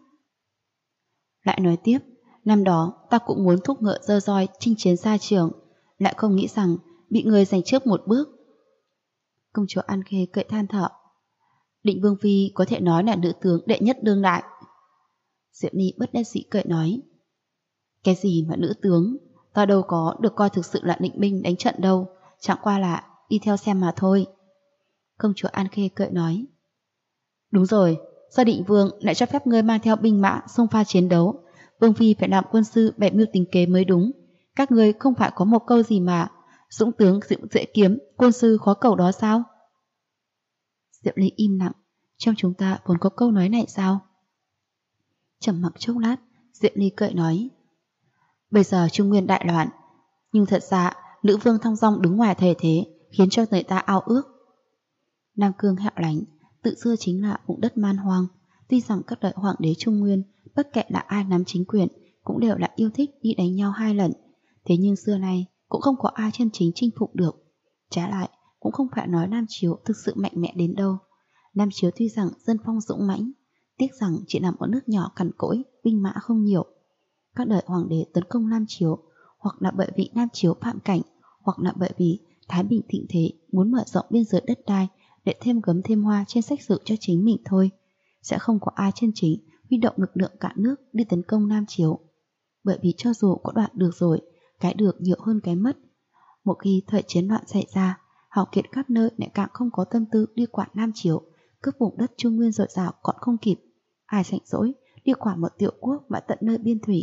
Lại nói tiếp, năm đó ta cũng muốn thúc ngựa dơ roi chinh chiến xa trường, lại không nghĩ rằng bị người giành trước một bước. Công chúa An Khê cười than thở. Định Vương Phi có thể nói là nữ tướng đệ nhất đương đại. Diệp Ly bất đắc dĩ cười nói. Cái gì mà nữ tướng, ta đâu có được coi thực sự là định binh đánh trận đâu, chẳng qua là đi theo xem mà thôi. Công chúa An Khê cười nói. Đúng rồi, sao Định Vương lại cho phép ngươi mang theo binh mã xông pha chiến đấu? Vương Phi phải làm quân sư bẻ mưu tính kế mới đúng. Các ngươi không phải có một câu gì mà dũng tướng dễ kiếm, quân sư khó cầu đó sao? Diệp Ly im lặng, Trong chúng ta vốn có câu nói này sao? Trầm mặc chốc lát, Diệm Ly cười nói. Bây giờ Trung Nguyên đại loạn, nhưng thật ra nữ vương thong dong đứng ngoài thể thế, khiến cho người ta ao ước. Nam Cương hẻo lánh, tự xưa chính là vùng đất man hoang. Tuy rằng các đời hoàng đế Trung Nguyên, bất kể là ai nắm chính quyền, cũng đều là yêu thích đi đánh nhau 2 lần. Thế nhưng xưa nay cũng không có ai chân chính chinh phục được. Trái lại, cũng không phải nói Nam Chiếu thực sự mạnh mẽ đến đâu. Nam Chiếu tuy rằng dân phong dũng mãnh, tiếc rằng chỉ là một nước nhỏ cằn cỗi, binh mã không nhiều. Các đời hoàng đế tấn công Nam Chiếu, hoặc là bởi vì Nam Chiếu phạm cảnh, hoặc là bởi vì Thái Bình thịnh thế muốn mở rộng biên giới đất đai để thêm gấm thêm hoa trên sách sử cho chính mình thôi. Sẽ không có ai chân chính huy động lực lượng cả nước đi tấn công Nam Chiếu. Bởi vì cho dù có đoạt được rồi, cái được nhiều hơn cái mất. Một khi thời chiến loạn xảy ra, hào kiệt khắp nơi lại càng không có tâm tư đi quản Nam Chiếu, cướp vùng đất Trung Nguyên dồi dào còn không kịp. Ai rảnh rỗi đi quản một tiểu quốc và tận nơi biên thủy.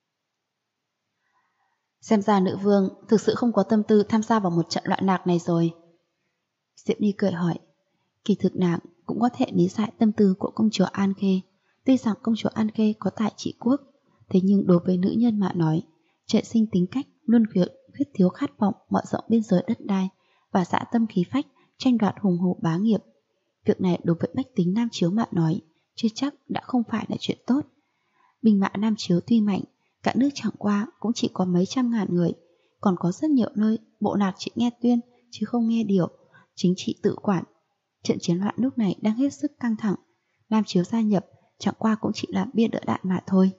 Xem ra nữ vương thực sự không có tâm tư tham gia vào một trận loạn lạc này rồi. Diệm Ly cười hỏi. Kỳ thực nàng cũng có thể lý giải tâm tư của công chúa An Khê. Tuy rằng công chúa An Khê có tài trị quốc, thế nhưng đối với nữ nhân mà nói, trời sinh tính cách luôn khuyết thiếu khát vọng mở rộng biên giới đất đai và dã tâm khí phách tranh đoạt hùng hổ bá nghiệp. Việc này đối với bách tính Nam Chiếu mà nói, chưa chắc đã không phải là chuyện tốt. Binh mã Nam Chiếu tuy mạnh, cả nước chẳng qua cũng chỉ có mấy trăm ngàn người, còn có rất nhiều nơi bộ lạc chỉ nghe tuyên chứ không nghe điều, chính trị tự quản. Trận chiến loạn lúc này đang hết sức căng thẳng, Nam Chiếu gia nhập chẳng qua cũng chỉ là bia đỡ đạn mà thôi.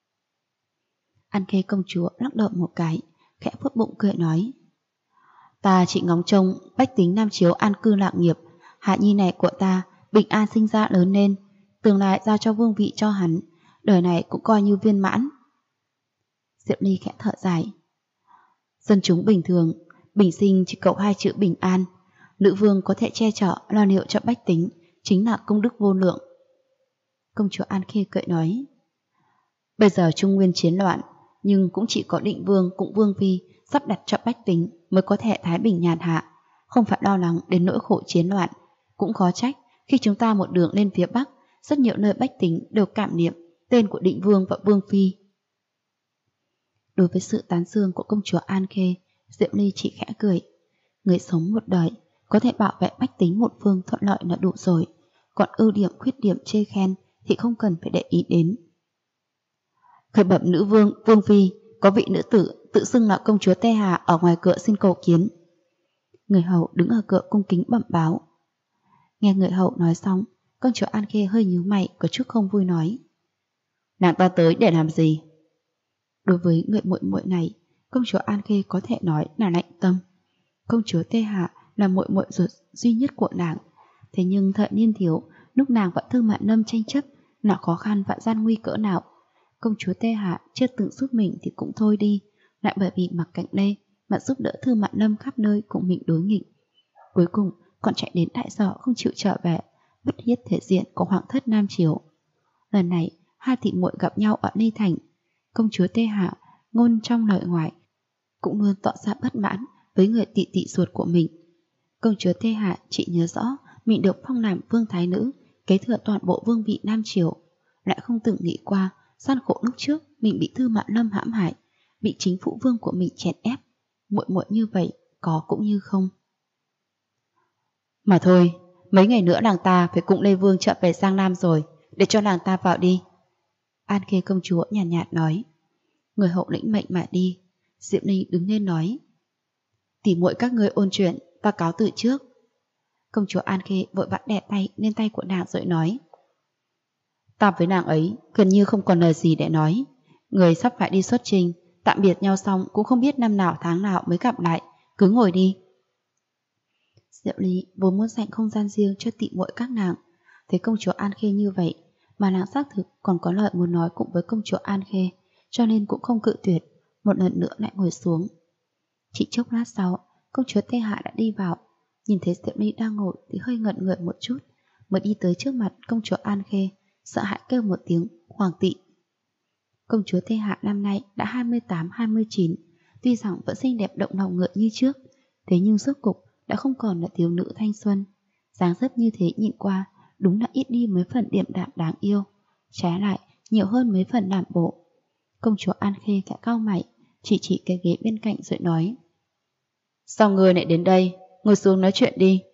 An Khê công chúa lắc đầu một cái, khẽ vuốt bụng cười nói. Ta chỉ ngóng trông bách tính Nam Chiếu an cư lạc nghiệp, hạ nhi này của ta bình an sinh ra lớn lên, tương lai giao cho vương vị cho hắn, đời này cũng coi như viên mãn. Diệm Ly khẽ thở dài. Dân chúng bình thường, bình sinh chỉ cầu 2 chữ bình an. Nữ vương có thể che chở lo liệu cho bách tính, chính là công đức vô lượng. Công chúa An Khê cười nói. Bây giờ Trung Nguyên chiến loạn, nhưng cũng chỉ có định vương cũng vương phi sắp đặt cho bách tính mới có thể thái bình nhàn hạ, không phải lo lắng đến nỗi khổ chiến loạn. Cũng khó trách khi chúng ta một đường lên phía Bắc, rất nhiều nơi bách tính đều cảm niệm tên của định vương và vương phi. Đối với sự tán dương của công chúa An Khê, Diệm Ly chỉ khẽ cười. Người sống một đời, có thể bảo vệ bách tính một phương thuận lợi là đủ rồi, còn ưu điểm khuyết điểm chê khen thì không cần phải để ý đến. Khởi bẩm nữ vương, vương phi, có vị nữ tử tự xưng là công chúa Tê Hà ở ngoài cửa xin cầu kiến. Người hầu đứng ở cửa cung kính bẩm báo. Nghe người hầu nói xong, công chúa An Khê hơi nhíu mày, có chút không vui nói. Nàng ta tới để làm gì? Đối với người muội muội này, công chúa An Khê có thể nói là lạnh tâm. Công chúa Tê Hạ là muội muội ruột duy nhất của nàng, thế nhưng thời niên thiếu, lúc nàng và Thư Mạn Lâm tranh chấp, là khó khăn và gian nguy cỡ nào, công chúa Tê Hạ chưa từng giúp mình thì cũng thôi đi, lại bởi vì Mặc Cạnh Lê mà giúp đỡ Thư Mạn Lâm khắp nơi cùng mình đối nghịch. Cuối cùng còn chạy đến đại sở không chịu trở về, bứt hiết thể diện của hoàng thất Nam Chiếu. Lần này hai thị muội gặp nhau ở Ly Thành, công chúa Tê Hạ ngôn trong lời ngoài cũng luôn tỏ ra bất mãn với người tị tị ruột của mình. Công chúa Tê Hạ chỉ nhớ rõ mình được phong làm vương thái nữ, kế thừa toàn bộ vương vị Nam Triều, lại không từng nghĩ qua gian khổ lúc trước mình bị Thư Mạn Lâm hãm hại, bị chính phụ vương của mình chèn ép. Muội muội như vậy có cũng như không. Mà thôi, mấy ngày nữa nàng ta phải cùng Lê Vương trở về Giang Nam rồi, để cho nàng ta vào đi. An Khê công chúa nhàn nhạt nói. Người hậu lĩnh mệnh mà đi. Diệm Ly đứng lên nói. Tỉ muội các ngươi ôn chuyện, ta cáo từ trước. Công chúa An Khê vội vã đè tay lên tay của nàng rồi nói. Ta với nàng ấy gần như không còn lời gì để nói. Người sắp phải đi xuất trình, tạm biệt nhau xong cũng không biết năm nào tháng nào mới gặp lại, cứ ngồi đi. Diệu Ly vốn muốn dành không gian riêng cho tỉ muội các nàng, thấy công chúa An Khê như vậy mà nàng xác thực còn có lời muốn nói cùng với công chúa An Khê, cho nên cũng không cự tuyệt, một lần nữa lại ngồi xuống. Chỉ chốc lát sau, công chúa Tê Hạ đã đi vào, nhìn thấy Diệu Ly đang ngồi thì hơi ngẩn người một chút, mới đi tới trước mặt công chúa An Khê, sợ hãi kêu một tiếng hoàng tị. Công chúa Tê Hạ năm nay đã 28-29, tuy rằng vẫn xinh đẹp động lòng người như trước, thế nhưng rốt cục đã không còn là thiếu nữ thanh xuân. Dáng dấp như thế nhìn qua đúng là ít đi mấy phần điềm đạm đáng yêu, trái lại nhiều hơn mấy phần làm bộ. Công chúa An Khê khẽ cau mày, chỉ cái ghế bên cạnh rồi nói: Sao ngươi lại đến đây? Ngồi xuống nói chuyện đi.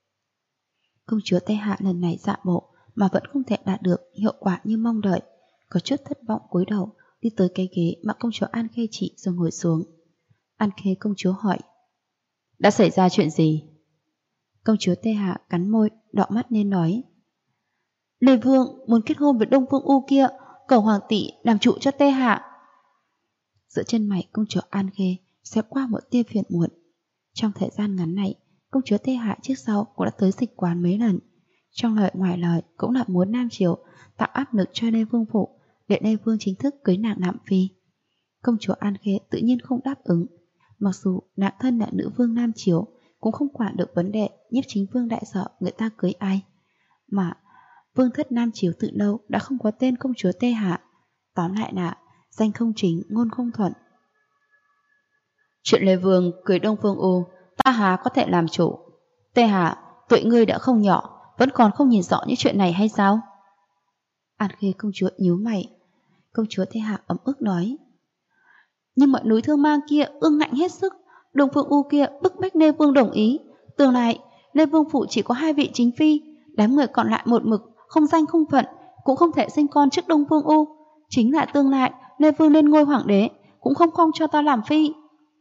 Công chúa Tây Hạ lần này dạ bộ mà vẫn không thể đạt được hiệu quả như mong đợi, có chút thất vọng cúi đầu đi tới cái ghế mà công chúa An Khê chỉ rồi ngồi xuống. An Khê công chúa hỏi: Đã xảy ra chuyện gì? Công chúa Tây Hạ cắn môi, đỏ mắt nên nói: Lê Vương muốn kết hôn với Đông Vương U kia, cầu hoàng tỷ làm trụ cho Tây Hạ. Giữa chân mày công chúa An Khê xẹt qua một tia phiền muộn. Trong thời gian ngắn này, công chúa Tây Hạ trước sau cũng đã tới dịch quán mấy lần. Trong lời ngoài lời cũng là muốn Nam Triều tạo áp lực cho Lê Vương phủ để Lê Vương chính thức cưới nàng làm phi. Công chúa An Khê tự nhiên không đáp ứng. Mặc dù nàng thân là nữ vương Nam Triều, cũng không quản được vấn đề nhiếp chính vương đại sợ người ta cưới ai. Mà vương thất Nam Triều từ lâu đã không có tên công chúa Tây Hạ. Tóm lại là danh không chính, ngôn không thuận. Chuyện Lê Vương cưới Đông Vương U, ta há có thể làm chủ. Tây Hạ, tuổi ngươi đã không nhỏ, vẫn còn không nhìn rõ những chuyện này hay sao? An Khê công chúa nhíu mày. Công chúa Tây Hạ ấm ức nói: Nhưng mọi núi Thương Mang kia ương ngạnh hết sức, Đông Vương U kia bức bách Lê Vương đồng ý. Tương lai Lê Vương phủ chỉ có 2 vị chính phi, đám người còn lại một mực không danh không phận, cũng không thể sinh con trước Đông Vương U. Chính là tương lai Lê Vương lên ngôi hoàng đế, cũng không cho ta làm phi.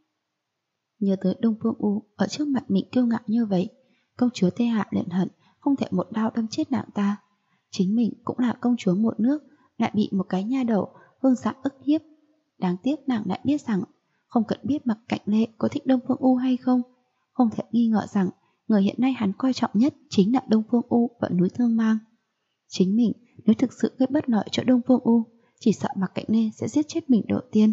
Nhớ tới Đông Vương U ở trước mặt mình kiêu ngạo như vậy, công chúa Tây Hạ liền hận không thể một đao đâm chết nàng ta. Chính mình cũng là công chúa một nước, lại bị một cái nha đầu vương dạ ức hiếp. Đáng tiếc nàng lại biết rằng không cần biết Mặc Cạnh Lê có thích Đông Phương U hay không, không thể nghi ngờ rằng người hiện nay hắn coi trọng nhất chính là Đông Phương U và núi Thương Mang. Chính mình nếu thực sự gây bất lợi cho Đông Phương U, chỉ sợ Mặc Cạnh Lê sẽ giết chết mình đầu tiên.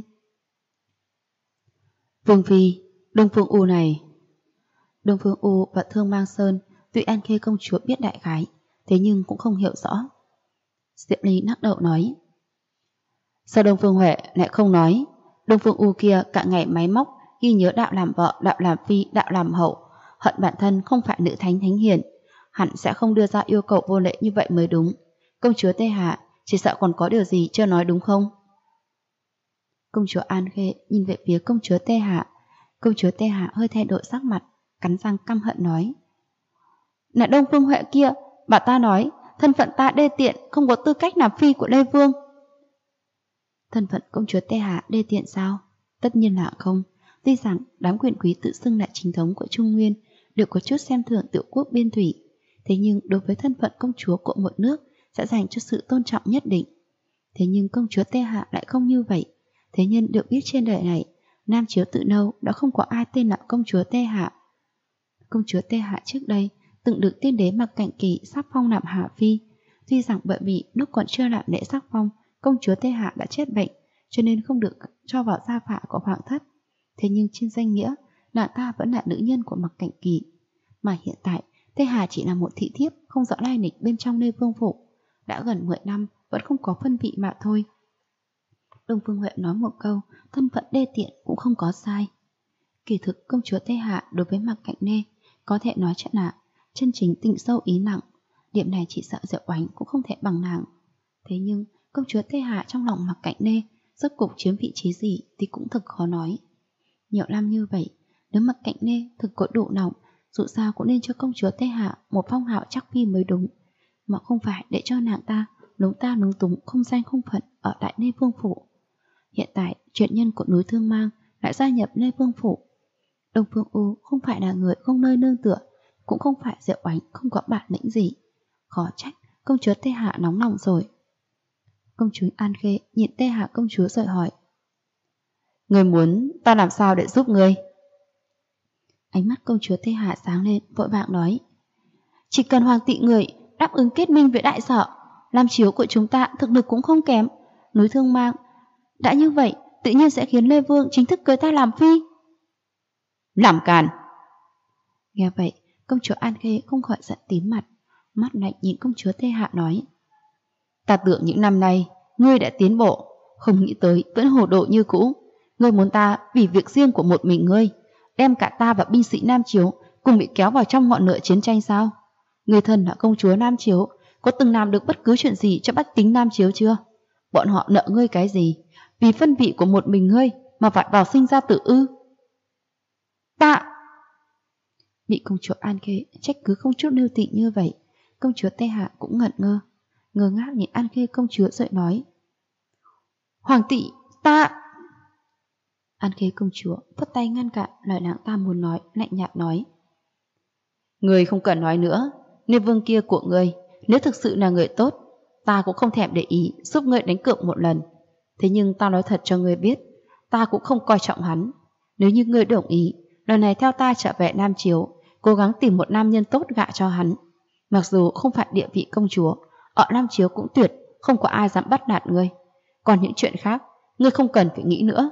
Vương phi, Đông Phương U này. Đông Phương U và Thương Mang Sơn tuy An Khê công chúa biết đại khái, thế nhưng cũng không hiểu rõ. Diệp Ly lắc đầu nói: Sao Đông Phương Huệ lại không nói? Đông Phương U kia cả ngày máy móc ghi nhớ đạo làm vợ, đạo làm phi, đạo làm hậu, hận bản thân không phải nữ thánh thánh hiền, hẳn sẽ không đưa ra yêu cầu vô lệ như vậy mới đúng. Công chúa Tây Hạ chỉ sợ còn có điều gì chưa nói đúng không? Công chúa An Khê nhìn về phía công chúa Tây Hạ. Công chúa Tây Hạ hơi thay đổi sắc mặt, cắn răng căm hận nói: Là Đông Phương Huệ kia, bà ta nói thân phận ta đê tiện, không có tư cách làm phi của Lê Vương. Thân phận công chúa Tây Hạ đê tiện sao? Tất nhiên là không. Tuy rằng đám quyền quý tự xưng là chính thống của Trung Nguyên đều có chút xem thường tiểu quốc biên thủy, thế nhưng đối với thân phận công chúa của một nước sẽ dành cho sự tôn trọng nhất định. Thế nhưng công chúa Tây Hạ lại không như vậy. Thế nhân được biết trên đời này, Nam Chiếu tự lâu đã không có ai tên là công chúa Tây Hạ. Công chúa Tây Hạ trước đây từng được tiên đế Mặc Cảnh Kỳ sắc phong làm hạ phi. Tuy rằng bởi vì lúc còn chưa làm lễ sắc phong, công chúa Tây Hạ đã chết bệnh, cho nên không được cho vào gia phả của hoàng thất. Thế nhưng trên danh nghĩa, nàng ta vẫn là nữ nhân của Mặc Cảnh Kỳ. Mà hiện tại, Tây Hạ chỉ là một thị thiếp không rõ lai lịch bên trong Lê Vương phủ. Đã gần 10 năm vẫn không có phân vị mà thôi. Đông Phương Huệ nói một câu, thân phận đê tiện cũng không có sai. Kỳ thực công chúa Tây Hạ đối với Mặc Cảnh Lê có thể nói chắc là chân chính tình sâu ý nặng. Điểm này chỉ sợ Diệu Oánh cũng không thể bằng nàng. Thế nhưng công chúa Tây Hạ trong lòng Mặc Cảnh Lê rốt cuộc chiếm vị trí gì thì cũng thật khó nói. Nhiều năm như vậy, nếu Mặc Cảnh Lê thực có đủ lòng, dù sao cũng nên cho công chúa Tây Hạ một phong hào chắc phi mới đúng, mà không phải để cho nàng ta lúng túng không danh không phận ở Đại Lê Vương phủ. Hiện tại chuyện nhân của núi Thương Mang lại gia nhập Lê Vương phủ. Đông Phương U không phải là người không nơi nương tựa, cũng không phải Diệu Oánh không có bản lĩnh gì. Khó trách công chúa Tây Hạ nóng lòng rồi. Công chúa An Khê nhìn Tây Hạ công chúa rồi hỏi: Người muốn ta làm sao để giúp ngươi? Ánh mắt công chúa Tây Hạ sáng lên, vội vàng nói: Chỉ cần hoàng tị người đáp ứng kết minh với đại sở, làm chiếu của chúng ta thực lực cũng không kém. Núi Thương Mang đã như vậy, tự nhiên sẽ khiến Lê Vương chính thức cưới ta làm phi. Làm càn! Nghe vậy, công chúa An Khê không khỏi giận tím mặt, mắt lạnh nhìn công chúa Tây Hạ nói: Ta tưởng những năm nay ngươi đã tiến bộ, không nghĩ tới vẫn hồ đồ như cũ. Ngươi muốn ta vì việc riêng của một mình ngươi đem cả ta và binh sĩ Nam Chiếu cùng bị kéo vào trong ngọn lửa chiến tranh sao? Ngươi thân là công chúa Nam Chiếu, có từng làm được bất cứ chuyện gì cho bách tính Nam Chiếu chưa? Bọn họ nợ ngươi cái gì? Vì phân vị của một mình ngươi mà phải vào sinh ra tử ư? Ta! Bị công chúa An Khê trách cứ không chút lưu tình như vậy, công chúa Tê Hạ cũng ngẩn ngơ, ngơ ngác nhìn An Khê công chúa rồi nói: Hoàng tỷ, ta... An Khê công chúa phất tay ngăn cản lời nàng ta muốn nói, lạnh nhạt nói: Ngươi không cần nói nữa, Nê Vương kia của ngươi, nếu thực sự là người tốt, ta cũng không thèm để ý giúp ngươi đánh cược một lần. Thế nhưng ta nói thật cho ngươi biết, ta cũng không coi trọng hắn. Nếu như ngươi đồng ý, lần này theo ta trở về Nam Chiếu, cố gắng tìm một nam nhân tốt gả cho hắn. Mặc dù không phải địa vị công chúa, ở Nam Chiếu cũng tuyệt, không có ai dám bắt nạt ngươi. Còn những chuyện khác, ngươi không cần phải nghĩ nữa.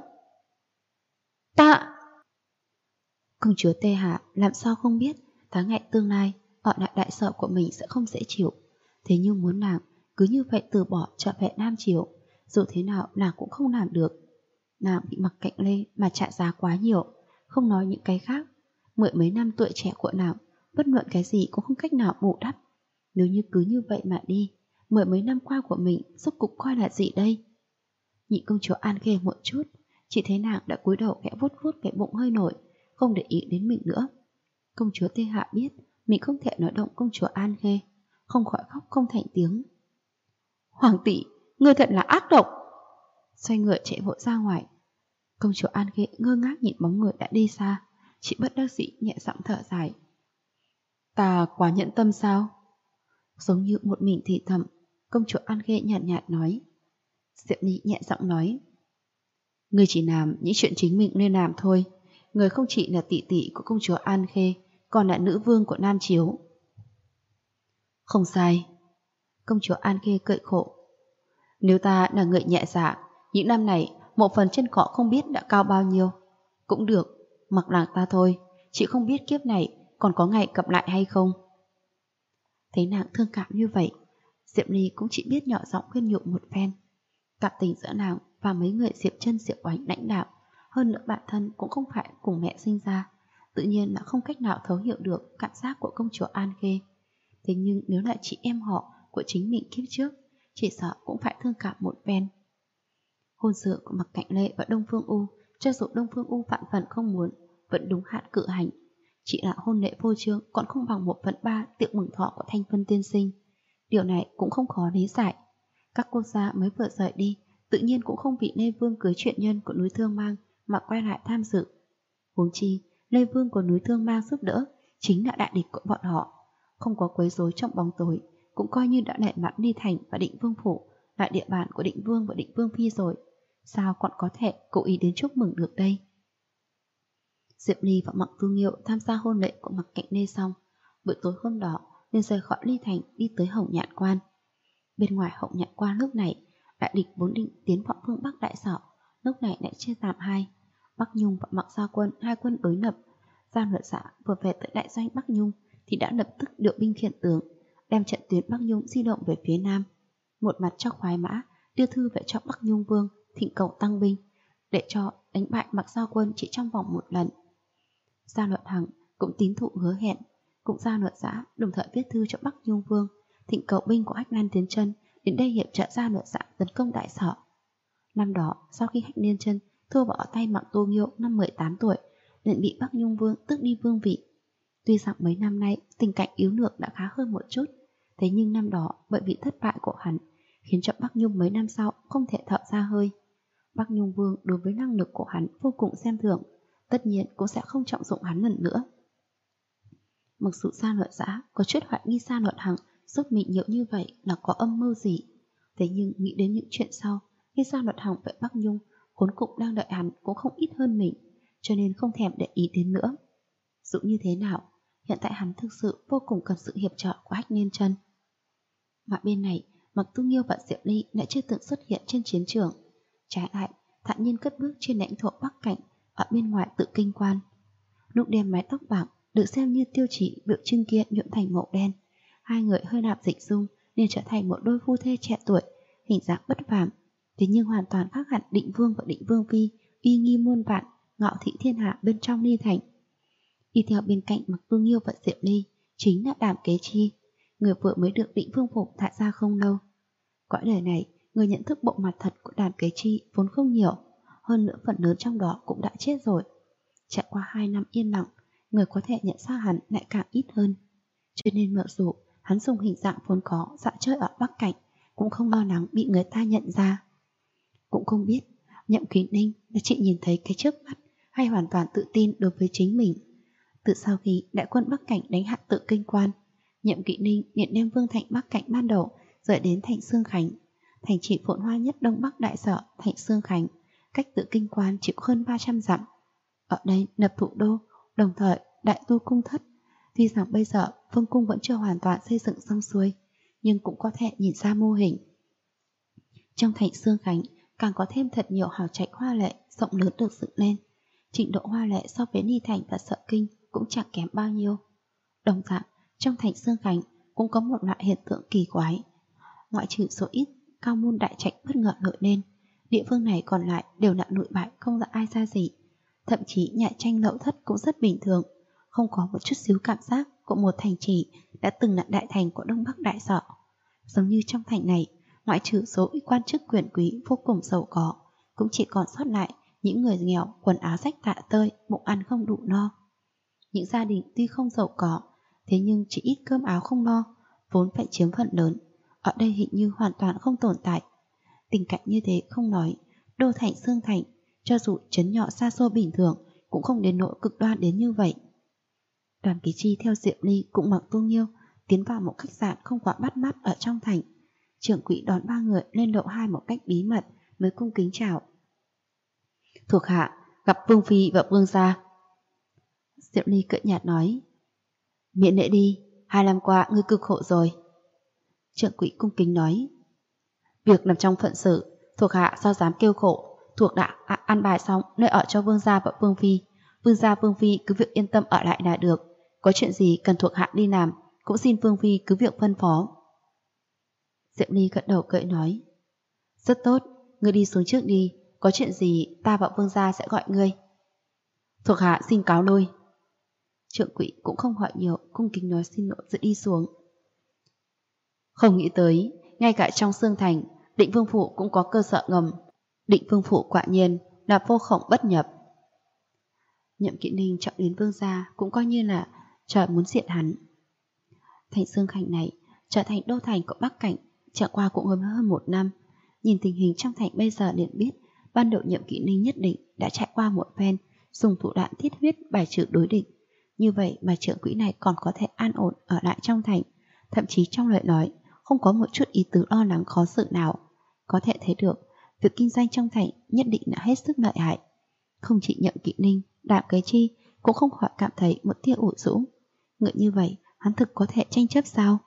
Ta... Công chúa Tê Hạ làm sao không biết tháng ngày tương lai ở lại đại sở của mình sẽ không dễ chịu. Thế nhưng muốn nàng cứ như vậy từ bỏ trở về Nam Chiếu, dù thế nào nàng cũng không làm được. Nàng bị Mặc Cạnh Lê mà trả giá quá nhiều, không nói những cái khác. Mười mấy năm tuổi trẻ của nàng, bất luận cái gì cũng không cách nào bù đắp. Nếu như cứ như vậy mà đi, mười mấy năm qua của mình rốt cục coi là gì đây? Nhị công chúa An Khê một chút, chỉ thấy nàng đã cúi đầu khẽ vuốt vuốt cái bụng hơi nổi, không để ý đến mình nữa. Công chúa Tê Hạ biết mình không thể nói động công chúa An Khê, không khỏi khóc không thành tiếng. Hoàng tỷ, ngươi thật là ác độc! Xoay người chạy vội ra ngoài. Công chúa An Khê ngơ ngác nhìn bóng người đã đi xa, chị bất đắc dĩ nhẹ giọng thở dài. Ta quá nhẫn tâm sao? Giống như một mình thì thầm, công chúa An Khê nhàn nhạt nói. Diệp Ly nhẹ giọng nói: Ngươi chỉ làm những chuyện chính mình nên làm thôi. Người không chỉ là tỷ tỷ của công chúa An Khê, còn là nữ vương của Nam Chiếu. Không sai. Công chúa An Khê cười khổ. Nếu ta là người nhẹ dạ, những năm này một phần trên cọ không biết đã cao bao nhiêu. Cũng được, mặc nàng ta thôi, chị không biết kiếp này còn có ngày gặp lại hay không. Thấy nàng thương cảm như vậy, Diệp Ly cũng chỉ biết nhỏ giọng khuyên nhủ một phen. Cảm tình giữa nàng và mấy người Diệp Chân Diệp Oánh lãnh đạo, hơn nữa bản thân cũng không phải cùng mẹ sinh ra, tự nhiên là không cách nào thấu hiểu được cảm giác của công chúa An Khê. Thế nhưng nếu là chị em họ của chính mình kiếp trước, chỉ sợ cũng phải thương cảm một phen. Hôn sự của Mặc Cạnh Lê và Đông Phương U, cho dù Đông Phương U vạn phần không muốn, vẫn đúng hạn cự hành. Chỉ là hôn lễ vô chương còn không bằng 1/3 tiệc mừng thọ của Thanh Vân tiên sinh. Điều này cũng không khó lý giải. Các quốc gia mới vừa rời đi, tự nhiên cũng không bị Lê Vương cưới chuyện nhân của núi Thương Mang mà quay lại tham dự. Huống chi, Lê Vương của núi Thương Mang giúp đỡ chính là đại địch của bọn họ. Không có quấy rối trong bóng tối, cũng coi như đã lệ mặt Ly Thành và Định Vương Phủ, lại địa bàn của Định Vương và Định Vương Phi rồi. Sao còn có thể cố ý đến chúc mừng được đây? Diệp Ly và Mặc Tu Nghiêu tham gia hôn lễ của Mặc Cạnh Lê xong, buổi tối hôm đó nên rời khỏi Ly Thành đi tới Hồng Nhạn Quan. Bên ngoài Hồng Nhạn Quan lúc này, đại địch vốn định tiến vào phương Bắc đại sở, lúc này lại chia làm hai. Bắc Nhung và Mặc Gia Quân hai quân đối lập. Giang Luật Dạ vừa về tới đại doanh Bắc Nhung thì đã lập tức điều binh khiển tướng, đem trận tuyến Bắc Nhung di động về phía nam. Một mặt cho khoái mã đưa thư về cho Bắc Nhung Vương thỉnh cầu tăng binh, để cho đánh bại Mặc Gia Quân chỉ trong vòng một lần. Giang Luật Hằng cũng tín thụ hứa hẹn, cũng Giang Luật Dạ đồng thời viết thư cho Bắc Nhung Vương thỉnh cầu binh của Hách Lan Tiến Chân đến đây hiệp trợ Giang Luật Dạ tấn công đại sở. Năm đó, sau khi Hách Liên Chân thua vào tay Mặc Tu Nghiêu năm 18 tuổi, liền bị Bắc Nhung Vương tước đi vương vị. Tuy rằng mấy năm nay tình cảnh yếu nhược đã khá hơn một chút, thế nhưng năm đó bởi vì thất bại của hắn khiến cho Bắc Nhung mấy năm sau không thể thở ra hơi. Bắc Nhung Vương đối với năng lực của hắn vô cùng xem thường, tất nhiên cũng sẽ không trọng dụng hắn lần nữa. Mặc dù Giang Luật Dạ có chút hoài nghi Giang Luật Hằng giúp mình nhiều như vậy là có âm mưu gì, thế nhưng nghĩ đến những chuyện sau, khi Giang Luật Hằng vậy Bắc Nhung vốn cũng đang đợi hắn cũng không ít hơn mình, cho nên không thèm để ý đến nữa. Dù như thế nào, hiện tại hắn thực sự vô cùng cần sự hiệp trợ của Hách Liên Chân. Mà bên này, Mặc Tu Nghiêu và Diệp Ly lại chưa từng xuất hiện trên chiến trường. Trái lại, thản nhiên cất bước trên lãnh thổ Bắc Cảnh ở bên ngoài Tự Kinh Quan. Lúc đem mái tóc bạc được xem như tiêu chí biểu trưng kia nhuộm thành màu đen, hai người hơi nạp dịch dung nên trở thành một đôi phu thê trẻ tuổi, hình dạng bất phàm, thế nhưng hoàn toàn khác hẳn Định Vương và Định Vương Phi uy nghi muôn vạn, ngạo thị thiên hạ bên trong Ly Thành. Đi theo bên cạnh Mặc Tu Nghiêu và Diệp Ly chính là Đàm Kế Chi. người vừa mới được Định Vương Phủ thả ra không lâu. Cõi đời này, người nhận thức bộ mặt thật của Đàm Kế Chi vốn không nhiều, hơn nữa phần lớn trong đó cũng đã chết rồi. Trải qua 2 năm yên lặng, người có thể nhận ra hắn lại càng ít hơn. Cho nên mặc dù hắn dùng hình dạng vốn có dạo chơi ở Bắc Cảnh, cũng không lo lắng bị người ta nhận ra. Cũng không biết Nhậm Kỳ Ninh đã chỉ nhìn thấy cái trước mắt hay hoàn toàn tự tin đối với chính mình. Từ sau khi đại quân Bắc Cảnh đánh hạ Tự Kinh Quan, Nhậm Kỵ Ninh liền đem Vương Thành Bắc Cảnh ban đầu rời đến thành Xương Khánh, thành trì phồn hoa nhất Đông Bắc Đại Sở. Thành Xương Khánh cách Tự Kinh Quan chỉ hơn 300 dặm. Ở đây lập thủ đô, đồng thời đại tu cung thất. Tuy rằng bây giờ vương cung vẫn chưa hoàn toàn xây dựng xong xuôi, nhưng cũng có thể nhìn ra mô hình. Trong thành Xương Khánh càng có thêm thật nhiều hào trạch hoa lệ rộng lớn được dựng lên. Trình độ hoa lệ so với Ni Thành và Sở Kinh cũng chẳng kém bao nhiêu. Đồng dạng, trong thành Xương Khánh cũng có một loại hiện tượng kỳ quái. Ngoại trừ số ít cao môn đại trạch bất ngờ nổi lên, địa phương này còn lại đều là nội bại không ra ai ra gì. Thậm chí nhà tranh lậu thất cũng rất bình thường, không có một chút xíu cảm giác của một thành trì đã từng là đại thành của Đông Bắc Đại Sở. Giống như trong thành này, ngoại trừ số ít quan chức quyền quý vô cùng giàu có, cũng chỉ còn sót lại những người nghèo, quần áo rách tả tơi, bụng ăn không đủ no. Những gia đình tuy không giàu có, thế nhưng chỉ ít cơm áo không no, vốn phải chiếm phần lớn, ở đây hình như hoàn toàn không tồn tại. Tình cảnh như thế không nói, đô thành Xương Thành, cho dù trấn nhỏ xa xôi bình thường, cũng không đến nỗi cực đoan đến như vậy. Đoàn Kỳ Chi theo Diệp Ly cũng mặc Tu Nghiêu tiến vào một khách sạn không quá bắt mắt ở trong thành. Trưởng quỹ đón 3 người lên lầu 2 một cách bí mật mới cung kính chào. Thuộc hạ gặp Vương Phi và Vương gia. Diệp Ly cợt nhạt nói, miễn lễ đi, 2 năm qua ngươi cực khổ rồi. Trưởng quỹ cung kính nói, việc nằm trong phận sự, thuộc hạ sao dám kêu khổ, thuộc đã ăn bài xong nơi ở cho Vương gia và Vương Phi. Vương gia Vương Phi cứ việc yên tâm ở lại là được, có chuyện gì cần thuộc hạ đi làm, cũng xin Vương Phi cứ việc phân phó. Diệp Ly gật đầu cười nói, rất tốt, ngươi đi xuống trước đi, có chuyện gì ta và Vương gia sẽ gọi ngươi. Thuộc hạ xin cáo lui. Trưởng quỹ cũng không hỏi nhiều, cung kính nói xin lỗi rồi đi xuống. Không nghĩ tới, ngay cả trong Xương Thành, Định Vương Phủ cũng có cơ sở ngầm. Định Vương Phủ quả nhiên là vô khổng bất nhập. Nhậm Kỵ Ninh chọn đến Vương gia cũng coi như là trời muốn diệt hắn. Thành Xương Khánh này trở thành đô thành của Bắc Cảnh, trải qua cũng hơn 1 năm. Nhìn tình hình trong thành bây giờ liền biết, ban đầu Nhậm Kỵ Ninh nhất định đã trải qua một phen dùng thủ đoạn thiết huyết bài trừ đối địch. Như vậy mà trưởng quỹ này còn có thể an ổn ở lại trong thành, thậm chí trong lời nói không có một chút ý tứ lo lắng khó xử nào. Có thể thấy được, việc kinh doanh trong thành nhất định đã hết sức lợi hại. Không chỉ Nhậm Kỵ Ninh, Đạm Kế Chi cũng không khỏi cảm thấy một tia ủ rũ. Ngựa như vậy, hắn thực có thể tranh chấp sao?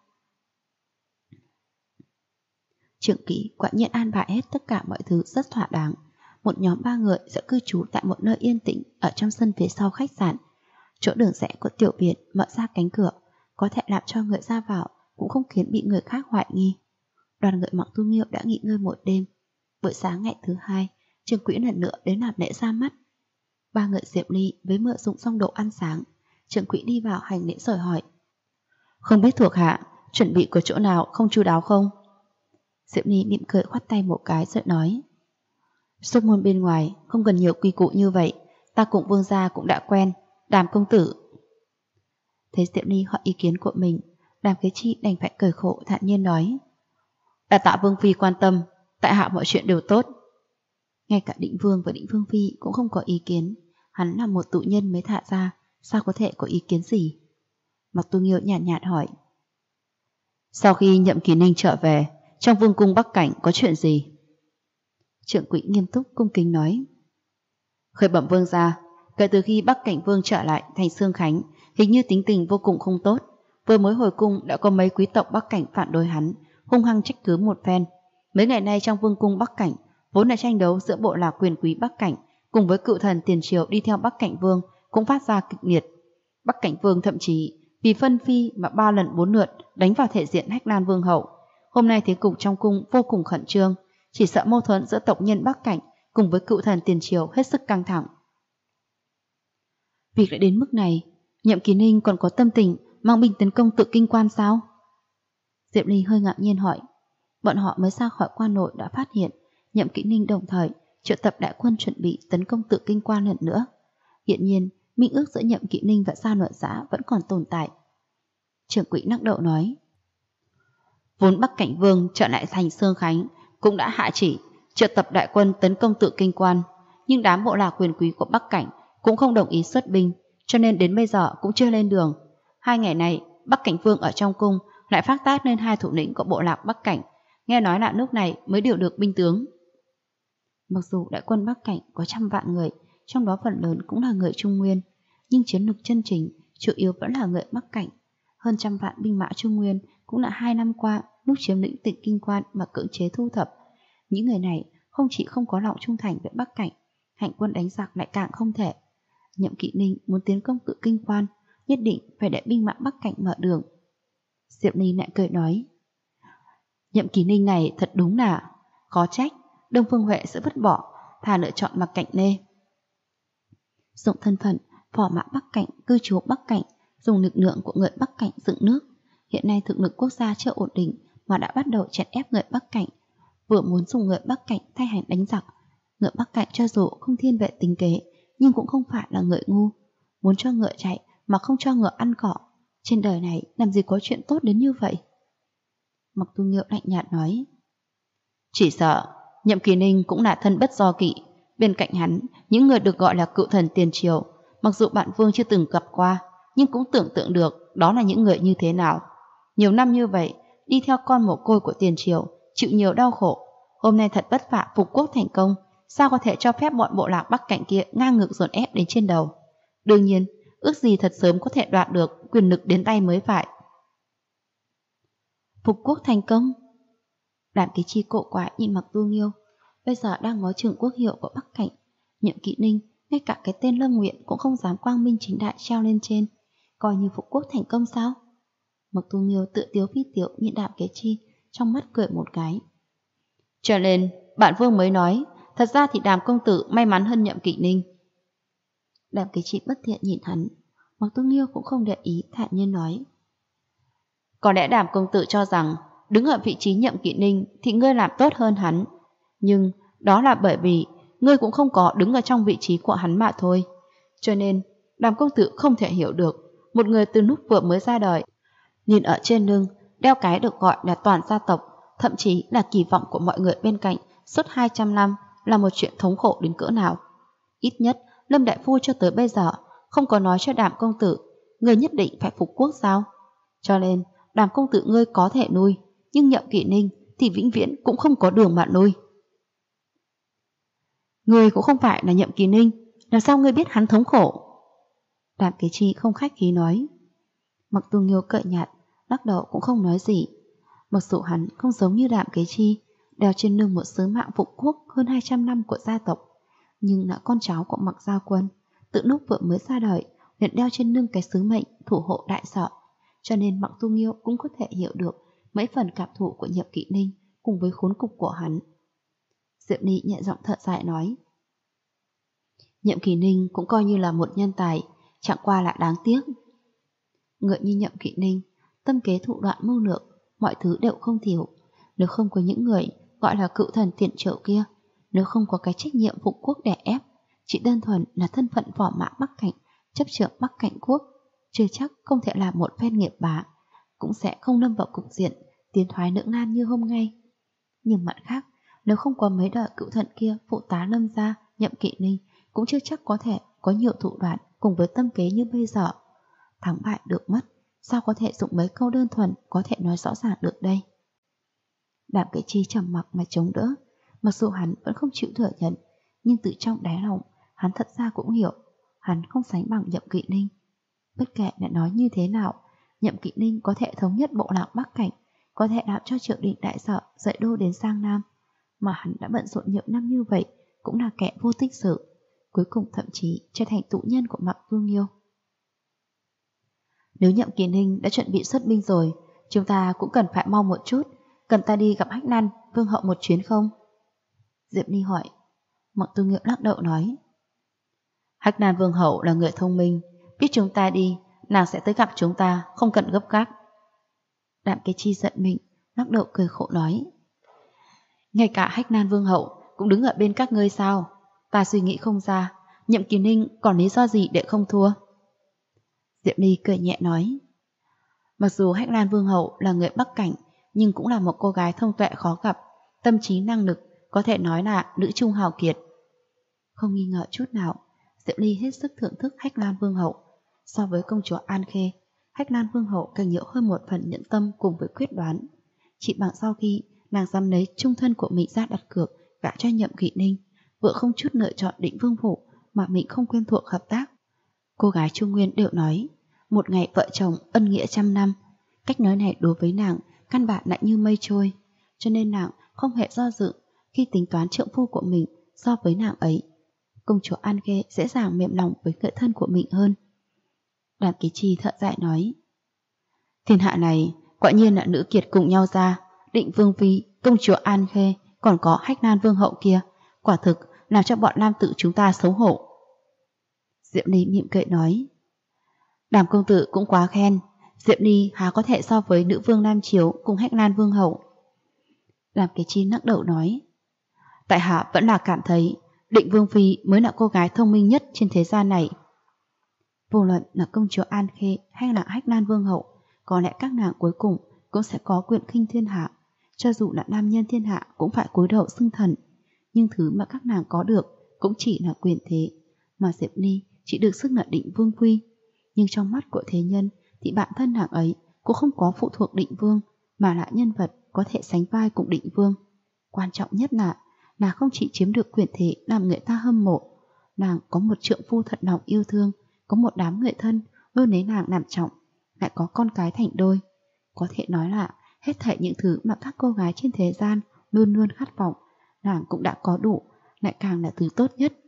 Trưởng quỹ quả nhiên an bài hết tất cả mọi thứ rất thỏa đáng. Một nhóm 3 người sẽ cư trú tại một nơi yên tĩnh ở trong sân phía sau khách sạn. Chỗ đường rẽ của tiểu viện mở ra cánh cửa, có thể làm cho người ra vào, cũng không khiến bị người khác hoài nghi. Đoàn người mặc Tu Nghiêu đã nghỉ ngơi một đêm. Buổi sáng ngày thứ 2, trưởng quỹ lần nữa đến làm lễ ra mắt. 3 người Diệp Ly với mợ dụng xong đồ ăn sáng. Trưởng quỹ đi vào hành lễ rồi hỏi, không biết thuộc hạ chuẩn bị của chỗ nào không chu đáo không? Diệp Ly mỉm cười khoát tay một cái rồi nói, xuất môn bên ngoài không cần nhiều quy củ như vậy, ta cùng Vương gia cũng đã quen. Đàm công tử. Thấy Diệp Ly hỏi ý kiến của mình, Đàm Kế Chi đành phải cười khổ thản nhiên nói, đã tạ Vương Phi quan tâm, tại hạ mọi chuyện đều tốt. Ngay cả Định Vương và Định Vương Phi cũng không có ý kiến, hắn là một tụ nhân mới thả ra, sao có thể có ý kiến gì? Mặc Tu Nghiêu nhàn nhạt hỏi, sau khi Nhậm Kỳ Ninh trở về, trong vương cung Bắc Cảnh có chuyện gì? Trưởng quỹ nghiêm túc cung kính nói, khởi bẩm Vương gia, kể từ khi Bắc Cảnh Vương trở lại thành Xương Khánh, hình như tính tình vô cùng không tốt. Vừa mới hồi cung đã có mấy quý tộc Bắc Cảnh phản đối hắn, hung hăng trách cứ một phen. Mấy ngày nay trong vương cung Bắc Cảnh vốn là tranh đấu giữa bộ lạc quyền quý Bắc Cảnh cùng với cựu thần tiền triều đi theo Bắc Cảnh Vương cũng phát ra kịch liệt. Bắc Cảnh Vương thậm chí vì phân phi mà 3 lần 4 lượt đánh vào thể diện Hách Lan Vương hậu. Hôm nay thế cục trong cung vô cùng khẩn trương, chỉ sợ mâu thuẫn giữa tộc nhân Bắc Cảnh cùng với cựu thần tiền triều hết sức căng thẳng. Việc đã đến mức này, Nhậm Kỳ Ninh còn có tâm tình mang binh tấn công Tự Kinh Quan sao? Diệp Ly hơi ngạc nhiên hỏi. Bọn họ mới ra khỏi quan nội đã phát hiện Nhậm Kỵ Ninh đồng thời triệu tập đại quân chuẩn bị tấn công Tự Kinh Quan lần nữa. Hiện nhiên, minh ước giữa Nhậm Kỵ Ninh và Sa Nội Giã vẫn còn tồn tại. Trưởng quỹ Nắc Đậu nói, vốn Bắc Cảnh Vương trở lại thành Sương Khánh cũng đã hạ chỉ triệu tập đại quân tấn công Tự Kinh Quan, nhưng đám bộ lạc quyền quý của Bắc Cảnh cũng không đồng ý xuất binh, cho nên đến bây giờ cũng chưa lên đường. 2 ngày này, Bắc Cảnh Vương ở trong cung lại phát tác lên 2 thủ lĩnh của bộ lạc Bắc Cảnh, nghe nói là lúc này mới điều được binh tướng. Mặc dù đại quân Bắc Cảnh có 100 vạn người, trong đó phần lớn cũng là người Trung Nguyên, nhưng chiến lược chân chính chủ yếu vẫn là người Bắc Cảnh. Hơn 100 vạn binh mã Trung Nguyên cũng là 2 năm qua lúc chiếm lĩnh Tịnh Kinh Quan mà cưỡng chế thu thập. Những người này không chỉ không có lòng trung thành với Bắc Cảnh, hành quân đánh giặc lại càng không thể. Nhậm Kỵ Ninh muốn tiến công Tự Kinh Quan, nhất định phải để binh mã Bắc Cảnh mở đường. Diệp Ly lại cười nói, Nhậm Kỵ Ninh này thật đúng là khó trách Đông Phương Huệ sẽ vứt bỏ, thà lựa chọn Mạc Cạnh Lê. Dụng thân phận phò mã Bắc Cảnh, cư trú Bắc Cảnh, dùng lực lượng của người Bắc Cảnh dựng nước. Hiện nay thực lực quốc gia chưa ổn định mà đã bắt đầu chèn ép người Bắc Cảnh, vừa muốn dùng người Bắc Cảnh thay hành đánh giặc. Người Bắc Cảnh cho dù không thiên về tính kế, nhưng cũng không phải là người ngu, muốn cho ngựa chạy mà không cho ngựa ăn cỏ. Trên đời này làm gì có chuyện tốt đến như vậy? Mặc Tu Nghiêu lạnh nhạt nói, chỉ sợ Nhậm Kỳ Ninh cũng là thân bất do kỵ. Bên cạnh hắn, những người được gọi là cựu thần tiền triều, mặc dù bạn Vương chưa từng gặp qua, nhưng cũng tưởng tượng được đó là những người như thế nào. Nhiều năm như vậy, đi theo con mồ côi của tiền triều, chịu nhiều đau khổ. Hôm nay thật vất vả phục quốc thành công, sao có thể cho phép bọn bộ lạc Bắc Cảnh kia ngang ngược dồn ép đến trên đầu? Đương nhiên, ước gì thật sớm có thể đoạt được quyền lực đến tay mới phải. Phục quốc thành công? Đàm Kỳ Chi cộ quái nhìn Mặc Tu Nghiêu. Bây giờ đang ngó chừng quốc hiệu của Bắc Cảnh, Nhậm Kỵ Ninh ngay cả cái tên Lâm Nguyện cũng không dám quang minh chính đại treo lên trên, coi như phục quốc thành công sao? Mặc Tu Nghiêu tự tiếu phi tiếu nhìn Đàm Kế Chi, trong mắt cười một cái. Trở lên, bạn Vương mới nói, thật ra thì Đàm công tử may mắn hơn Nhậm Kỵ Ninh. Đàm Kế Chi bất thiện nhìn hắn, Mặc Tu Nghiêu cũng không để ý, thản nhiên nói, có lẽ Đàm công tử cho rằng đứng ở vị trí Nhậm Kỵ Ninh thì ngươi làm tốt hơn hắn, nhưng đó là bởi vì ngươi cũng không có đứng ở trong vị trí của hắn mà thôi. Cho nên Đàm công tử không thể hiểu được một người từ lúc vừa mới ra đời, nhìn ở trên lưng đeo cái được gọi là toàn gia tộc, thậm chí là kỳ vọng của mọi người bên cạnh suốt 200 năm là một chuyện thống khổ đến cỡ nào. Ít nhất Lâm đại phu cho tới bây giờ không có nói cho Đàm công tử ngươi nhất định phải phục quốc sao? Cho nên Đàm công tử ngươi có thể nuôi, nhưng Nhậm Kỵ Ninh thì vĩnh viễn cũng không có đường mà nuôi. Ngươi cũng không phải là Nhậm Kỵ Ninh, làm sao ngươi biết hắn thống khổ? Đàm Kế Chi không khách khí nói. Mặc Tu Nghiêu cợt nhạt, lắc đầu cũng không nói gì. Mặc dù hắn không giống như Đàm Kế Chi, đeo trên lưng một sứ mạng phục quốc hơn 200 năm của gia tộc, nhưng là con cháu của Mặc Gia Quân, từ lúc vừa mới ra đời liền đeo trên lưng cái sứ mệnh thủ hộ đại sở, cho nên Mặc Tu Nghiêu cũng có thể hiểu được mấy phần cảm thụ của Nhậm Kỵ Ninh cùng với khốn cục của hắn. Diệp Ly nhẹ giọng thở dài nói, Nhậm Kỵ Ninh cũng coi như là một nhân tài, chẳng qua là đáng tiếc. Người như Nhậm Kỵ Ninh, tâm kế thủ đoạn mưu lược, mọi thứ đều không thiếu. Nếu không có những người gọi là cựu thần tiền triệu kia, nếu không có cái trách nhiệm phục quốc đè ép, chỉ đơn thuần là thân phận võ mã Bắc Cảnh, chấp trưởng Bắc Cảnh quốc, chưa chắc không thể làm một phen nghiệp bá, cũng sẽ không lâm vào cục diện tiến thoái lưỡng nan như hôm nay. Nhưng mặt khác, nếu không có mấy đời cựu thần kia phụ tá Lâm gia, Nhậm Kỵ Ninh cũng chưa chắc có thể có nhiều thủ đoạn cùng với tâm kế như bây giờ. Thắng bại được mất, sao có thể dùng mấy câu đơn thuần có thể nói rõ ràng được đây? Đàm Kế Chi trầm mặc mà chống đỡ, mặc dù hắn vẫn không chịu thừa nhận, nhưng từ trong đáy lòng hắn thật ra cũng hiểu hắn không sánh bằng Nhậm Kỵ Ninh. Bất kể đã nói như thế nào, Nhậm Kỵ Ninh có thể thống nhất bộ lạc Bắc Cảnh, có thể làm cho Triệu Định đại sở dậy đô đến Giang Nam, mà hắn đã bận rộn nhiều năm như vậy cũng là kẻ vô tích sự, cuối cùng thậm chí trở thành tụ nhân của Mặc Tu Nghiêu. Nếu Nhậm Kỵ Ninh đã chuẩn bị xuất binh rồi, chúng ta cũng cần phải mau một chút, cần ta đi gặp Hách Nan Vương hậu một chuyến không? Diệp Ly hỏi. Mặc Tu Nghiêu lắc đầu nói, Hách Nan Vương hậu là người thông minh, biết chúng ta đi, nàng sẽ tới gặp chúng ta, không cần gấp gáp. Đạm Kế Chi giận mình, lắc đầu cười khổ nói: ngay cả Hách Nan Vương hậu cũng đứng ở bên các ngươi sao? Ta suy nghĩ không ra, Nhậm Kỳ Ninh còn lý do gì để không thua? Diệp Ly cười nhẹ nói: mặc dù Hách Lan Vương hậu là người Bắc Cảnh, nhưng cũng là một cô gái thông tuệ khó gặp, tâm trí năng lực có thể nói là nữ trung hào kiệt. Không nghi ngờ chút nào, Diệp Ly hết sức thưởng thức Hách Lan Vương hậu. So với công chúa An Khê, Hách Lan Vương hậu càng nhiều hơn một phần nhẫn tâm cùng với quyết đoán. Chỉ bằng sau khi nàng dám lấy trung thân của mình ra đặt cược gả cho Nhậm Kỳ Ninh, vợ không chút lựa chọn Định Vương phủ mà mình không quen thuộc hợp tác. Cô gái Trung Nguyên đều nói, một ngày vợ chồng ân nghĩa trăm năm. Cách nói này đối với nàng căn bản lại như mây trôi, cho nên nàng không hề do dự khi tính toán trượng phu của mình so với nàng ấy. Công chúa An Khê dễ dàng mềm lòng với người thân của mình hơn. Đàm Kế Chi thở dài nói: thiên hạ này quả nhiên là nữ kiệt cùng nhau ra, Định Vương phi, công chúa An Khê, còn có Hách Nan Vương hậu kia, quả thực làm cho bọn nam tử chúng ta xấu hổ. Diệp Ly mỉm cười nói: Đàm công tử cũng quá khen, Diệp Ly há có thể so với nữ vương Nam Chiếu cùng Hách Lan Vương hậu. Đàm Kế Chi lắc đầu nói: tại hạ vẫn là cảm thấy Định Vương phi mới là cô gái thông minh nhất trên thế gian này. Vô luận là công chúa An Khê hay là Hách Lan Vương hậu, có lẽ các nàng cuối cùng cũng sẽ có quyền khinh thiên hạ. Cho dù là nam nhân thiên hạ cũng phải cúi đầu xưng thần, nhưng thứ mà các nàng có được cũng chỉ là quyền thế, mà Diệp Ly chỉ được xưng là Định Vương phi. Nhưng trong mắt của thế nhân thì bản thân nàng ấy cũng không có phụ thuộc Định Vương, mà là nhân vật có thể sánh vai cùng Định Vương. Quan trọng nhất là nàng không chỉ chiếm được quyền thế làm người ta hâm mộ, nàng có một trượng phu thật lòng yêu thương, có một đám người thân luôn lấy nàng làm trọng, lại có con cái thành đôi. Có thể nói là hết thảy những thứ mà các cô gái trên thế gian luôn luôn khát vọng, nàng cũng đã có đủ, lại càng là thứ tốt nhất.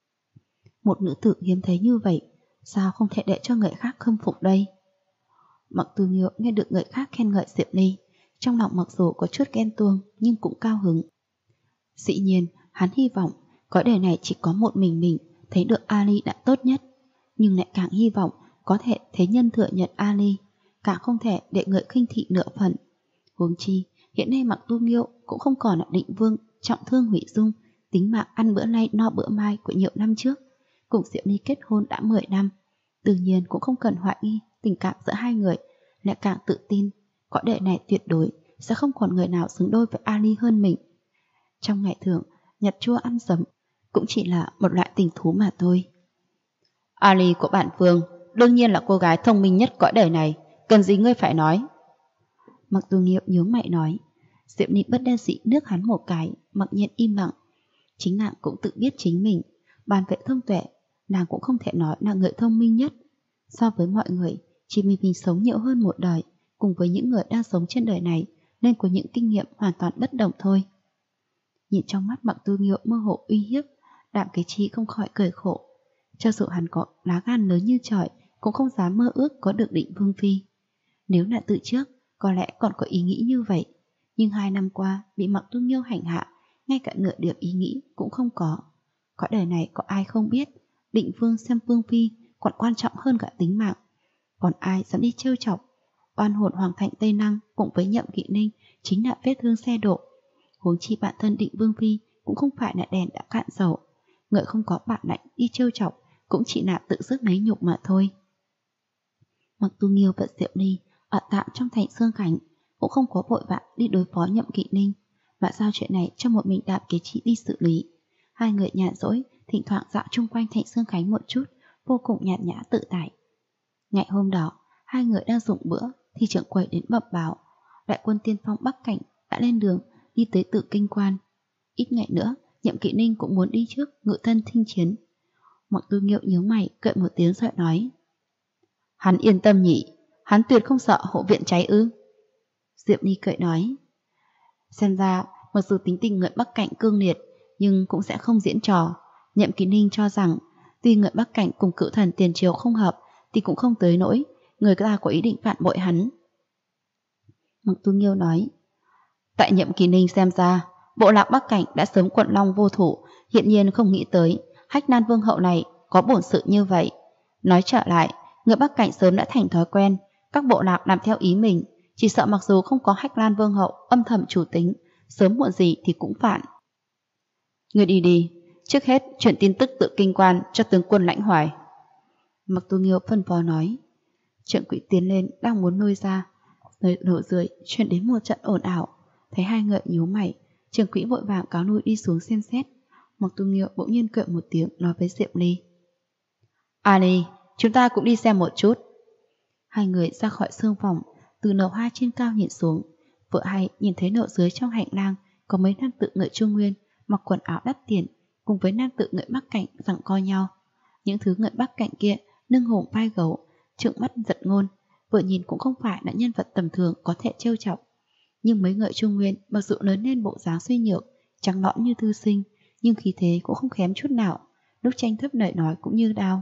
Một nữ tử hiếm thấy như vậy, sao không thể để cho người khác khâm phục đây? Mặc Tư Nghiêu nghe được người khác khen ngợi Diệp Ly, trong lòng mặc dù có chút ghen tuông nhưng cũng cao hứng. Dĩ nhiên, hắn hy vọng cõi đời này chỉ có một mình thấy được Ali đã tốt nhất, nhưng lại càng hy vọng có thể thế nhân thừa nhận Ali, càng không thể để người khinh thị nửa phần. Huống chi, hiện nay Mặc Tu Nghiêu cũng không còn là Định Vương trọng thương hủy dung, tính mạng ăn bữa nay no bữa mai của nhiều năm trước. Cùng Diệp Ly kết hôn đã 10 năm, tự nhiên cũng không cần hoài nghi tình cảm giữa hai người, lại càng tự tin cõi đời này tuyệt đối sẽ không còn người nào xứng đôi với Ali hơn mình. Trong ngày thường, nhặt chua ăn dấm cũng chỉ là một loại tình thú mà thôi. Ali của bản vương đương nhiên là cô gái thông minh nhất cõi đời này, cần gì ngươi phải nói? Mặc Dù Nghiêu nhướng mày nói. Diệp Ly bất đắc dĩ nước hắn một cái, mặc nhiên im lặng. Chính nàng cũng tự biết chính mình, bàn về thông tuệ, nàng cũng không thể nói là người thông minh nhất. So với mọi người, chỉ mình sống nhiều hơn một đời, cùng với những người đang sống trên đời này, nên có những kinh nghiệm hoàn toàn bất đồng thôi. Nhìn trong mắt Mặc Tu Nghiêu mơ hồ uy hiếp, Đạm Kế Chi không khỏi cười khổ. Cho dù hắn có lá gan lớn như trời, cũng không dám mơ ước có được Định Vương phi. Nếu là từ trước, có lẽ còn có ý nghĩ như vậy, nhưng 2 năm qua bị Mặc Tu Nghiêu hành hạ, ngay cả nửa điểm ý nghĩ cũng không có. Cõi đời này có ai không biết Định Vương xem Vương phi còn quan trọng hơn cả tính mạng. Còn ai dám đi trêu chọc? Oan hồn Hoàng thành Tây Năng cùng với Nhậm Kỵ Ninh chính là vết thương xe độ. Huống chi bản thân Định Vương phi cũng không phải là đèn đã cạn dầu, người không có bản lãnh đi trêu chọc cũng chỉ là tự dứt lấy nhục mà thôi. Mặc Tu Nghiêu và Diệp Ly ở tạm trong thành Sương Khánh cũng không có vội vã đi đối phó Nhậm Kỵ Ninh, mà giao chuyện này cho một mình Đạm Kế Chi đi xử lý. Hai người nhàn rỗi thỉnh thoảng dạo chung quanh thành Sương Khánh một chút, vô cùng nhàn nhã tự tại. Ngày hôm đó, hai người đang dùng bữa thì trưởng quầy đến bẩm báo đại quân tiên phong Bắc Cảnh đã lên đường đi tới Tử Kinh Quan. Ít ngày nữa, Nhậm Kỵ Ninh cũng muốn đi trước ngự thân thinh chiến. Mặc Tu Nghiêu nhướng mày cười một tiếng rồi nói: hắn yên tâm nhỉ, hắn tuyệt không sợ hộ viện cháy ư? Diệp Ly cười nói: xem ra mặc dù tính tình người Bắc Cảnh cương liệt, nhưng cũng sẽ không diễn trò. Nhậm Kỵ Ninh cho rằng tuy người Bắc Cảnh cùng cựu thần tiền triều không hợp thì cũng không tới nỗi người ta có ý định phản bội hắn. Mặc Tu Nghiêu nói: tại Nhậm Kỵ Ninh xem ra, bộ lạc Bắc Cảnh đã sớm quận long vô thủ, hiện nhiên không nghĩ tới Hách Nan Vương hậu này có bổn sự như vậy. Nói trở lại, người Bắc Cảnh sớm đã thành thói quen các bộ lạc làm theo ý mình, Chỉ sợ mặc dù không có Hách Lan Vương hậu âm thầm chủ tính, sớm muộn gì thì cũng phản. Ngươi đi đi, trước hết chuyển tin tức tự kinh quan cho tướng quân Lãnh Hoài. Mặc Tu Nghiêu phân phó nói. Trượng Quỹ tiến lên đang muốn lôi ra, nổ dưới chuyển đến một trận ồn ào. Thấy hai người nhíu mày, Trượng Quỹ vội vàng cáo lui đi xuống xem xét. Mặc Tu Nghiêu bỗng nhiên cười một tiếng nói với Diệp Ly. Ani, chúng ta cũng đi xem một chút. Hai người ra khỏi sương phòng, từ lầu 2 trên cao nhìn xuống. Vợ hai nhìn thấy nợ dưới trong hành lang có mấy nam tự người Trung Nguyên mặc quần áo đắt tiền cùng với nam tự người Bắc Cảnh giằng co nhau. Những thứ người Bắc Cảnh kia nâng hùng vai gấu, trợn mắt giận ngôn, vừa nhìn cũng không phải là nhân vật tầm thường có thể trêu chọc. Nhưng mấy người Trung Nguyên mặc dù lớn lên bộ dáng suy nhược, trắng nõn như thư sinh, nhưng khí thế cũng không kém chút nào, lúc tranh thấp lời nói cũng như đao.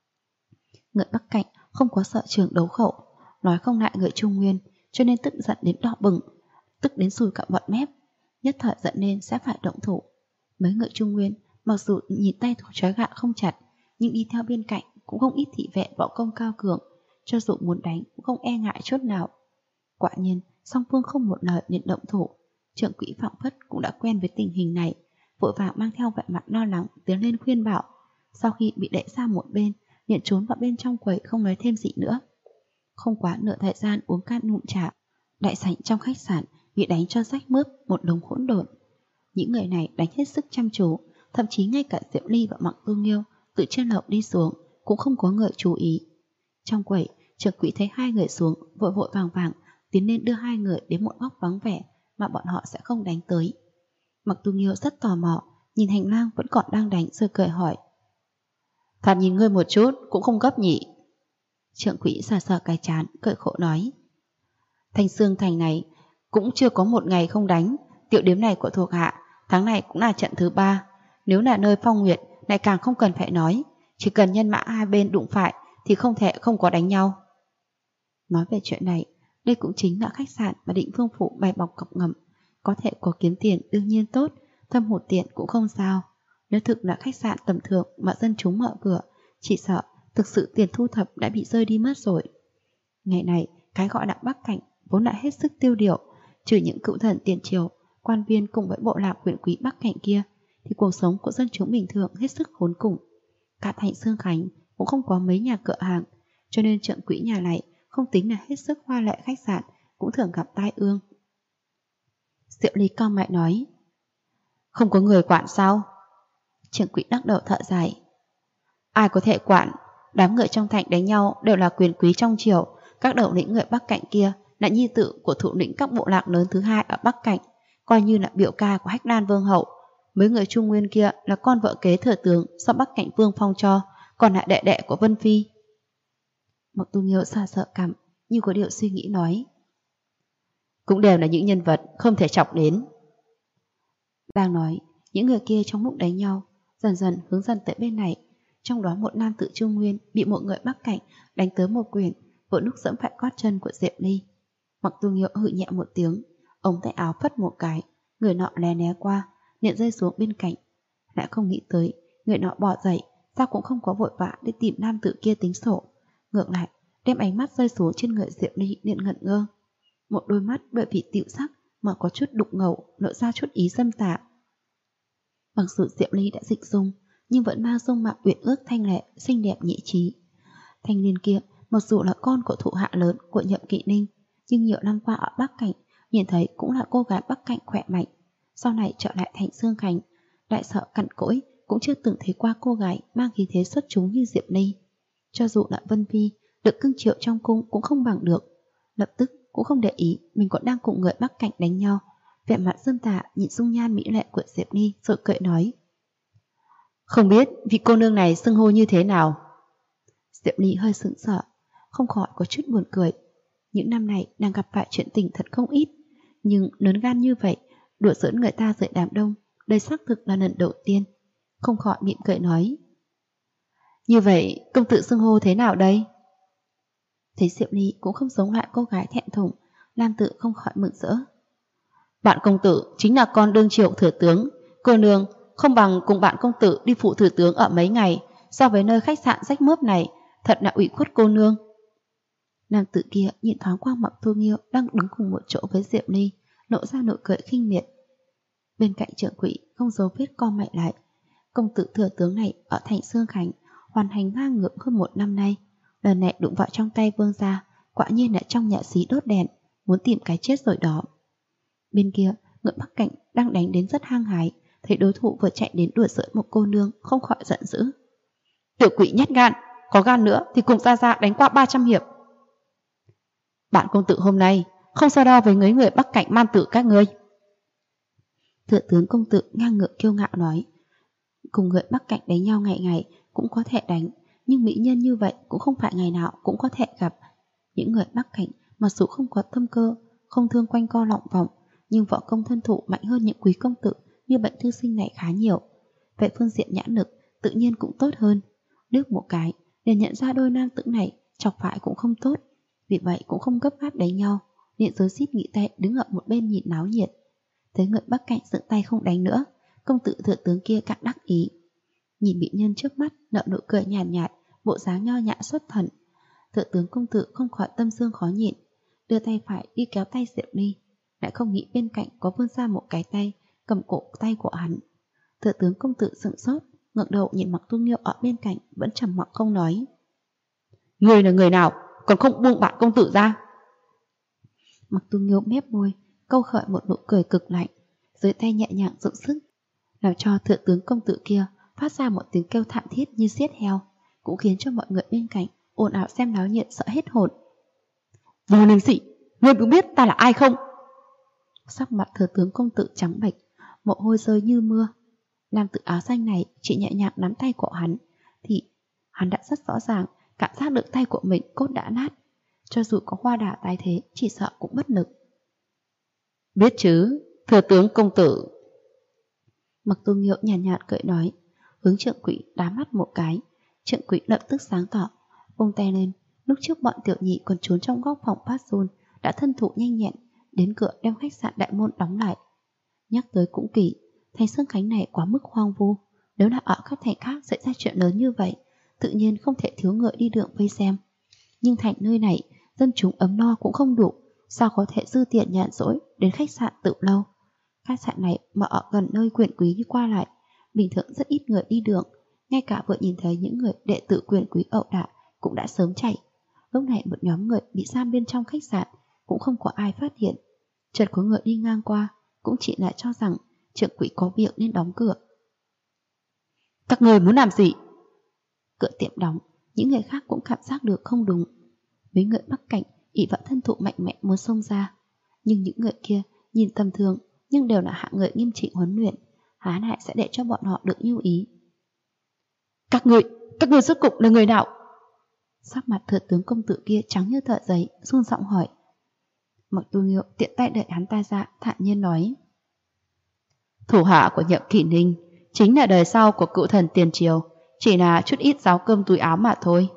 Người Bắc Cảnh không có sợ trường đấu khẩu, nói không lại người Trung Nguyên, cho nên tức giận đến đỏ bừng, tức đến sùi cả bọt mép, nhất thời giận nên sẽ phải động thủ. Mấy người Trung Nguyên mặc dù nhìn tay thủ trói gạ không chặt, nhưng đi theo bên cạnh cũng không ít thị vệ võ công cao cường, cho dù muốn đánh cũng không e ngại chút nào. Quả nhiên, song phương không một lời nên động thủ. Trượng Quỹ phảng phất cũng đã quen với tình hình này, vội vàng mang theo vẻ mặt lo lắng tiến lên khuyên bảo. Sau khi bị đẩy ra một bên, liền trốn vào bên trong quầy không nói thêm gì nữa. Không quá nửa thời gian uống cạn ngụm trà, đại sảnh trong khách sạn bị đánh cho rách mướp một đống hỗn độn. Những người này đánh hết sức chăm chú, thậm chí ngay cả Diệu Ly và Mặc Tu Nghiêu từ trên lầu đi xuống cũng không có người chú ý. Trong quầy, Trượng Quỹ thấy hai người xuống, vội vội vàng vàng tiến lên đưa hai người đến một góc vắng vẻ mà bọn họ sẽ không đánh tới. Mặc Tu Nghiêu rất tò mò, nhìn hành lang vẫn còn đang đánh rồi cười hỏi. Thoạt nhìn ngươi một chút cũng không gấp nhỉ? Trượng Quỹ sờ sờ cái trán, cười khổ nói. Thanh Xương Thành này cũng chưa có một ngày không đánh, tiểu điếm này của thuộc hạ, tháng này cũng là trận thứ 3. Nếu là nơi Phong Nguyệt, lại càng không cần phải nói, chỉ cần nhân mã hai bên đụng phải thì không thể không có đánh nhau. Nói về chuyện này, đây cũng chính là khách sạn mà Định Vương Phủ bày bọc cọc ngầm, có thể có kiếm tiền đương nhiên tốt, thâm hụt tiền cũng không sao. Nếu thực là khách sạn tầm thường mà dân chúng mở cửa, chỉ sợ thực sự tiền thu thập đã bị rơi đi mất rồi. Ngày này, cái gọi là Bắc Cảnh vốn đã hết sức tiêu điều, trừ những cựu thần tiền triều, quan viên cùng với bộ lạc quyền quý Bắc Cảnh kia, thì cuộc sống của dân chúng bình thường hết sức khốn cùng. Cả thành Xương Khánh cũng không có mấy nhà cửa hàng, cho nên Trượng Quỹ nhà này không tính là hết sức hoa lệ khách sạn cũng thường gặp tai ương. Diệu Ly cao mày nói. Không có người quản sao? Trượng Quỹ đắc đầu thở dài. Ai có thể quản? Đám người trong thành đánh nhau đều là quyền quý trong triều, các đầu lĩnh người Bắc Cảnh kia là nhi tử của thủ lĩnh các bộ lạc lớn thứ hai ở Bắc Cảnh, coi như là biểu ca của Hách Lan Vương hậu. Mấy người Trung Nguyên kia là con vợ kế thừa tướng do Bắc Cảnh Vương phong cho, còn là đệ đệ của Vân Phi. Mặc Tu Nghiêu xa sợ cảm, như có điều suy nghĩ nói. Cũng đều là những nhân vật không thể chọc đến. Đang nói, những người kia trong lúc đánh nhau dần dần hướng dần tới bên này. Trong đó một nam tử Trung Nguyên bị một người Bắc Cảnh đánh tới một quyền, vừa lúc dẫm phải gót chân của Diệp Ly. Mặc Tu Nghiêu hự nhẹ một tiếng, ống tay áo phất một cái, người nọ lé né qua, liền rơi xuống bên cạnh. Lại không nghĩ tới, người nọ bỏ dậy, sao cũng không có vội vã để tìm nam tử kia tính sổ. Ngược lại, đem ánh mắt rơi xuống trên người Diệp Ly liền ngẩn ngơ. Một đôi mắt bởi vì tiểu sắc mà có chút đục ngầu, lộ ra chút ý dâm tà. Mặc dù Diệp Ly đã dịch dung, nhưng vẫn mang dung mạo uyển ước thanh lệ, xinh đẹp nhị trí. Thanh niên kia mặc dù là con của thụ hạ lớn của Nhậm Kỵ Ninh, nhưng nhiều năm qua ở Bắc Cảnh nhìn thấy cũng là cô gái Bắc Cảnh khỏe mạnh. Sau này trở lại thành Xương Khánh, đại sợ cằn cỗi cũng chưa từng thấy qua cô gái mang khí thế xuất chúng như Diệp Ly. Cho dù là Vân Phi được cưng chiều trong cung cũng không bằng được. Lập tức cũng không để ý mình còn đang cùng người Bắc Cảnh đánh nhau, vẻ mặt dâm tà nhìn dung nhan mỹ lệ của Diệp Ly rồi cười nói. Không biết vị cô nương này xưng hô như thế nào? Diệp Ly hơi sững sờ, không khỏi có chút buồn cười. Những năm này nàng gặp phải chuyện tình thật không ít, nhưng lớn gan như vậy, đùa giỡn người ta dưới đám đông, đây xác thực là lần đầu tiên. Không khỏi mỉm cười nói. Như vậy công tử xưng hô thế nào đây? Thấy Diệp Ly cũng không giống lại cô gái thẹn thùng, Lam Tự không khỏi mừng rỡ. Bạn công tử chính là con đương triều thừa tướng, cô nương không bằng cùng bạn công tử đi phụ thừa tướng ở mấy ngày, so với nơi khách sạn rách mướp này, thật là ủy khuất cô nương. Nam tử kia nhìn thoáng qua Mặc Thu Nghiêu đang đứng cùng một chỗ với Diệp Ly, lộ ra nụ cười khinh miệt. Bên cạnh Trưởng Quỹ không giấu vết co mày lại. Công tử thừa tướng này ở thành Sương Khánh hoàn hành ngang ngược hơn 1 năm nay, lần này đụng vào trong tay vương gia, quả nhiên là trong nhà xí đốt đèn, muốn tìm cái chết rồi đó. Bên kia, Ngựa Bắc Cảnh đang đánh đến rất hăng hái, thấy đối thủ vừa chạy đến đùa giỡn một cô nương, không khỏi giận dữ. Tiểu quỷ nhát gan, có gan nữa thì cùng ra đánh qua 300 hiệp. Bạn công tử hôm nay không so đo với người Bắc Cảnh man tử các ngươi. Thừa tướng công tử ngang ngược kiêu ngạo nói, cùng người Bắc Cảnh đánh nhau ngày ngày cũng có thể đánh, nhưng mỹ nhân như vậy cũng không phải ngày nào cũng có thể gặp. Những người Bắc Cảnh mặc dù không có tâm cơ, không thương quanh co lọng vọng, nhưng võ công thân thủ mạnh hơn những quý công tử như bệnh thư sinh này khá nhiều. Về phương diện nhãn lực tự nhiên cũng tốt hơn. Liếc một cái liền nhận ra đôi nam tử này chọc phải cũng không tốt, vì vậy cũng không gấp gáp đánh nhau, liền rối rít nghỉ tay đứng ở một bên nhìn náo nhiệt. Thấy người Bắc Cảnh dựng tay không đánh nữa, công tử thừa tướng kia càng đắc ý. Nhìn mỹ nhân trước mắt nở nụ cười nhàn nhạt, bộ dáng nho nhã xuất thần. Thừa tướng công tử không khỏi tâm dương khó nhịn, đưa tay phải đi kéo tay Diệp Ly, lại không nghĩ bên cạnh có vươn ra một cái tay cầm cổ tay của hắn. Thừa tướng công tử sững sốt, ngẩng đầu nhìn Mặc Tu Nghiêu ở bên cạnh, vẫn trầm mặc không nói. Người là người nào, còn không buông bạn công tử ra? Mặc Tu Nghiêu mép môi, câu khởi một nụ cười cực lạnh, dưới tay nhẹ nhàng dựng sức, làm cho thừa tướng công tử kia phát ra một tiếng kêu thảm thiết như giết heo, cũng khiến cho mọi người bên cạnh ồn ào xem náo nhiệt sợ hết hồn. Vô liêm sỉ, ngươi có biết ta là ai không? Sắc mặt thừa tướng công tử trắng bệch, mồ hôi rơi như mưa. Nam tử áo xanh này chỉ nhẹ nhàng nắm tay của hắn, thì hắn đã rất rõ ràng cảm giác được tay của mình cốt đã nát, cho dù có hoa đả tái thế chỉ sợ cũng bất lực. Biết chứ, thừa tướng công tử. Mặc Tu Nghiêu nhàn nhạt cười nói, hướng Trượng Quỹ đá mắt một cái. Trượng Quỹ lập tức sáng tỏ, vung tay lên. Lúc trước bọn tiểu nhị còn trốn trong góc phòng phát run đã thân thủ nhanh nhẹn đến cửa đem khách sạn đại môn đóng lại. Nhắc tới cũng kỳ, thành Sương Khánh này quá mức hoang vu. Nếu là ở các thành khác xảy ra chuyện lớn như vậy, tự nhiên không thể thiếu người đi đường vây xem. Nhưng thành nơi này, dân chúng ấm no cũng không đủ, sao có thể dư tiền nhàn rỗi đến khách sạn Tự Lâu. Khách sạn này mà ở gần nơi quyền quý đi qua lại, bình thường rất ít người đi đường, ngay cả vừa nhìn thấy những người đệ tử quyền quý ẩu đả cũng đã sớm chạy. Lúc này một nhóm người bị giam bên trong khách sạn cũng không có ai phát hiện. Chợt có người đi ngang qua, cũng chỉ là cho rằng Trượng Quỹ có việc nên đóng cửa. Các người muốn làm gì? Cửa tiệm đóng, những người khác cũng cảm giác được không đúng. Mấy người Bắc Cảnh ỷ vào thân thụ mạnh mẽ muốn xông ra, nhưng những người kia nhìn tầm thường nhưng đều là hạng người nghiêm chỉnh huấn luyện, há lại sẽ để cho bọn họ được như ý. Các người rốt cục là người nào? Sắc mặt thừa tướng công tử kia trắng như tờ giấy, run giọng hỏi. Mặc Tu Nghiêu tiện tay đẩy hắn ta ra, thản nhiên nói. Thủ hạ của Nhậm Kỷ Ninh chính là đời sau của cựu thần tiền triều, chỉ là chút ít giáo cơm túi áo mà thôi.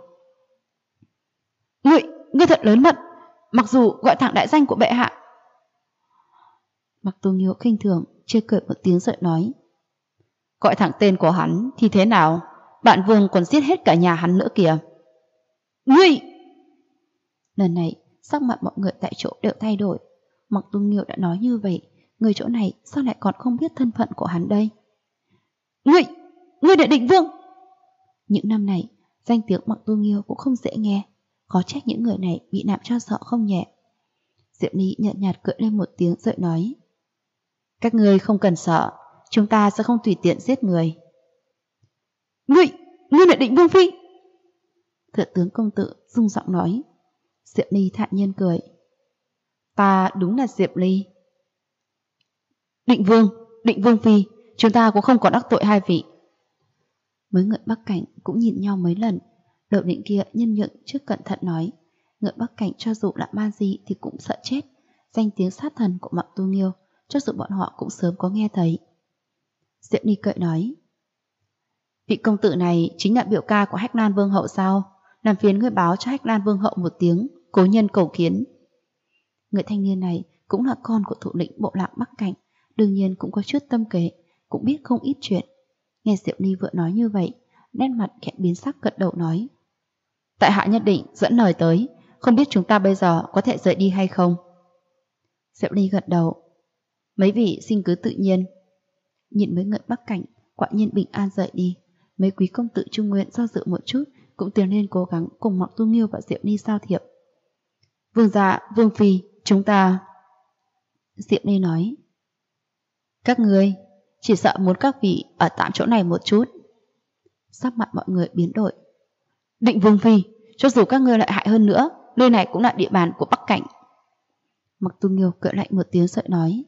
Ngươi thật lớn mật, mặc dù gọi thẳng đại danh của bệ hạ. Mặc Tu Nghiêu khinh thường, chê cười một tiếng rồi nói. Gọi thẳng tên của hắn thì thế nào? Bạn vương còn giết hết cả nhà hắn nữa kìa. Ngươi! Lần này, sắc mặt mọi người tại chỗ đều thay đổi. Mặc Tu Nghiêu đã nói như vậy, người chỗ này sao lại còn không biết thân phận của hắn đây? Ngươi là Định Vương! Những năm này, danh tiếng Mặc Tu Nghiêu cũng không dễ nghe, khó trách những người này bị nạm cho sợ không nhẹ. Diệp Ly nhợt nhạt cười lên một tiếng rồi nói. Các ngươi không cần sợ, chúng ta sẽ không tùy tiện giết người. Ngươi là Định Vương phi! Thừa tướng công tử rung giọng nói. Diệp Ly thản nhiên cười. Ta đúng là Diệp Ly. Định Vương phi, chúng ta cũng không có đắc tội hai vị. Mấy người Bắc Cảnh cũng nhìn nhau mấy lần. Đậu Định kia nhân nhượng trước cẩn thận nói. Người Bắc Cảnh cho dù là ma gì thì cũng sợ chết. Danh tiếng sát thần của Mặc Tu Nghiêu, cho dù bọn họ cũng sớm có nghe thấy. Diệp Ly cười nói. Vị công tử này chính là biểu ca của Hách Lan Vương hậu sao? Làm phiền người báo cho Hách Lan Vương hậu một tiếng, cố nhân cầu kiến. Người thanh niên này cũng là con của thủ lĩnh bộ lạc Bắc Cảnh, đương nhiên cũng có chút tâm kế, cũng biết không ít chuyện. Nghe Diệp Ly vừa nói như vậy, nét mặt khẽ biến sắc gật đầu nói. Tại hạ nhất định dẫn lời tới, không biết chúng ta bây giờ có thể rời đi hay không? Diệp Ly gật đầu. Mấy vị xin cứ tự nhiên. Nhìn mấy người Bắc Cảnh quả nhiên bình an rời đi. Mấy quý công tử Trung Nguyên do dự một chút, cũng tiến lên cố gắng cùng Mạc Tu Nghiêu và Diệp Ly giao thiệp. Vương gia, Vương phi, chúng ta... Diệp Ly nói. Các ngươi chỉ sợ muốn các vị ở tạm chỗ này một chút. Sắc mặt mọi người biến đổi. Định Vương phi, cho dù các ngươi lợi hại hơn nữa, nơi này cũng là địa bàn của Bắc Cảnh. Mạc Tu Nghiêu cười lạnh một tiếng sợ nói.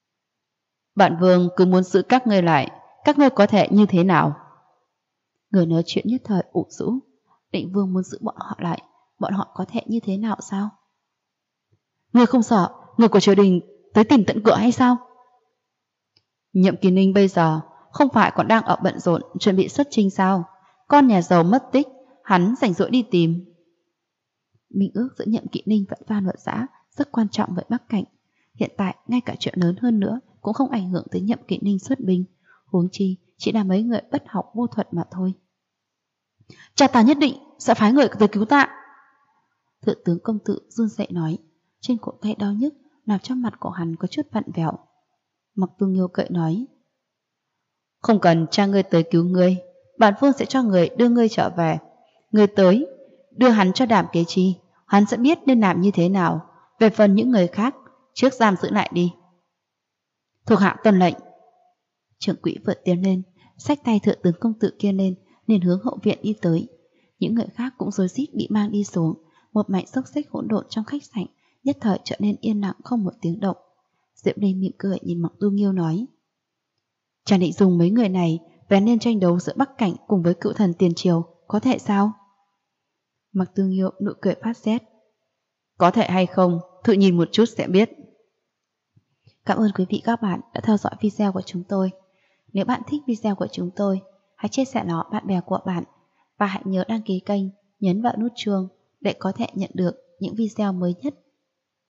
Bản vương cứ muốn giữ các ngươi lại, các ngươi có thể như thế nào? Người nói chuyện nhất thời ủ rũ. Định Vương muốn giữ bọn họ lại, bọn họ có thể như thế nào sao? Ngươi không sợ người của triều đình tới tìm tận cửa hay sao? Nhậm Kỳ Ninh bây giờ không phải còn đang ở bận rộn chuẩn bị xuất chinh sao? Con nhà giàu mất tích, hắn rảnh rỗi đi tìm. Minh ước giữa Nhậm Kỳ Ninh và Phan Luận Giã rất quan trọng với Bắc Cảnh. Hiện tại ngay cả chuyện lớn hơn nữa cũng không ảnh hưởng tới Nhậm Kỳ Ninh xuất binh, huống chi chỉ là mấy người bất học vô thuật mà thôi. Cha ta nhất định sẽ phái người tới cứu ta. Thượng tướng công tử run rẩy nói, trên cổ tay đau nhức làm cho mặt của hắn có chút vặn vẹo. Mạc Tu Nghiêu cậy nói, không cần cha ngươi tới cứu ngươi, bản vương sẽ cho người đưa ngươi trở về. Ngươi tới đưa hắn cho Đàm Kế Chi, hắn sẽ biết nên làm như thế nào. Về phần những người khác, trước giam giữ lại đi. Thuộc hạ tuân lệnh. Trưởng quỹ vượt tiến lên, xách tay thượng tướng công tử kia lên, liền hướng hậu viện đi tới. Những người khác cũng rối rít bị mang đi xuống. Một mảnh xốc xếch hỗn độn trong khách sạn nhất thời trở nên yên lặng không một tiếng động. Diệp Ly mỉm cười nhìn Mạc Tu Nghiêu nói, cha định dùng mấy người này vén lên tranh đấu giữa Bắc Cảnh cùng với cựu thần tiền triều, có thể sao? Mạc Tu Nghiêu nụ cười phát rét. Có thể hay không, thử nhìn một chút sẽ biết. Cảm ơn quý vị các bạn đã theo dõi video của chúng tôi. Nếu bạn thích video của chúng tôi, hãy chia sẻ nó bạn bè của bạn và hãy nhớ đăng ký kênh, nhấn vào nút chuông để có thể nhận được những video mới nhất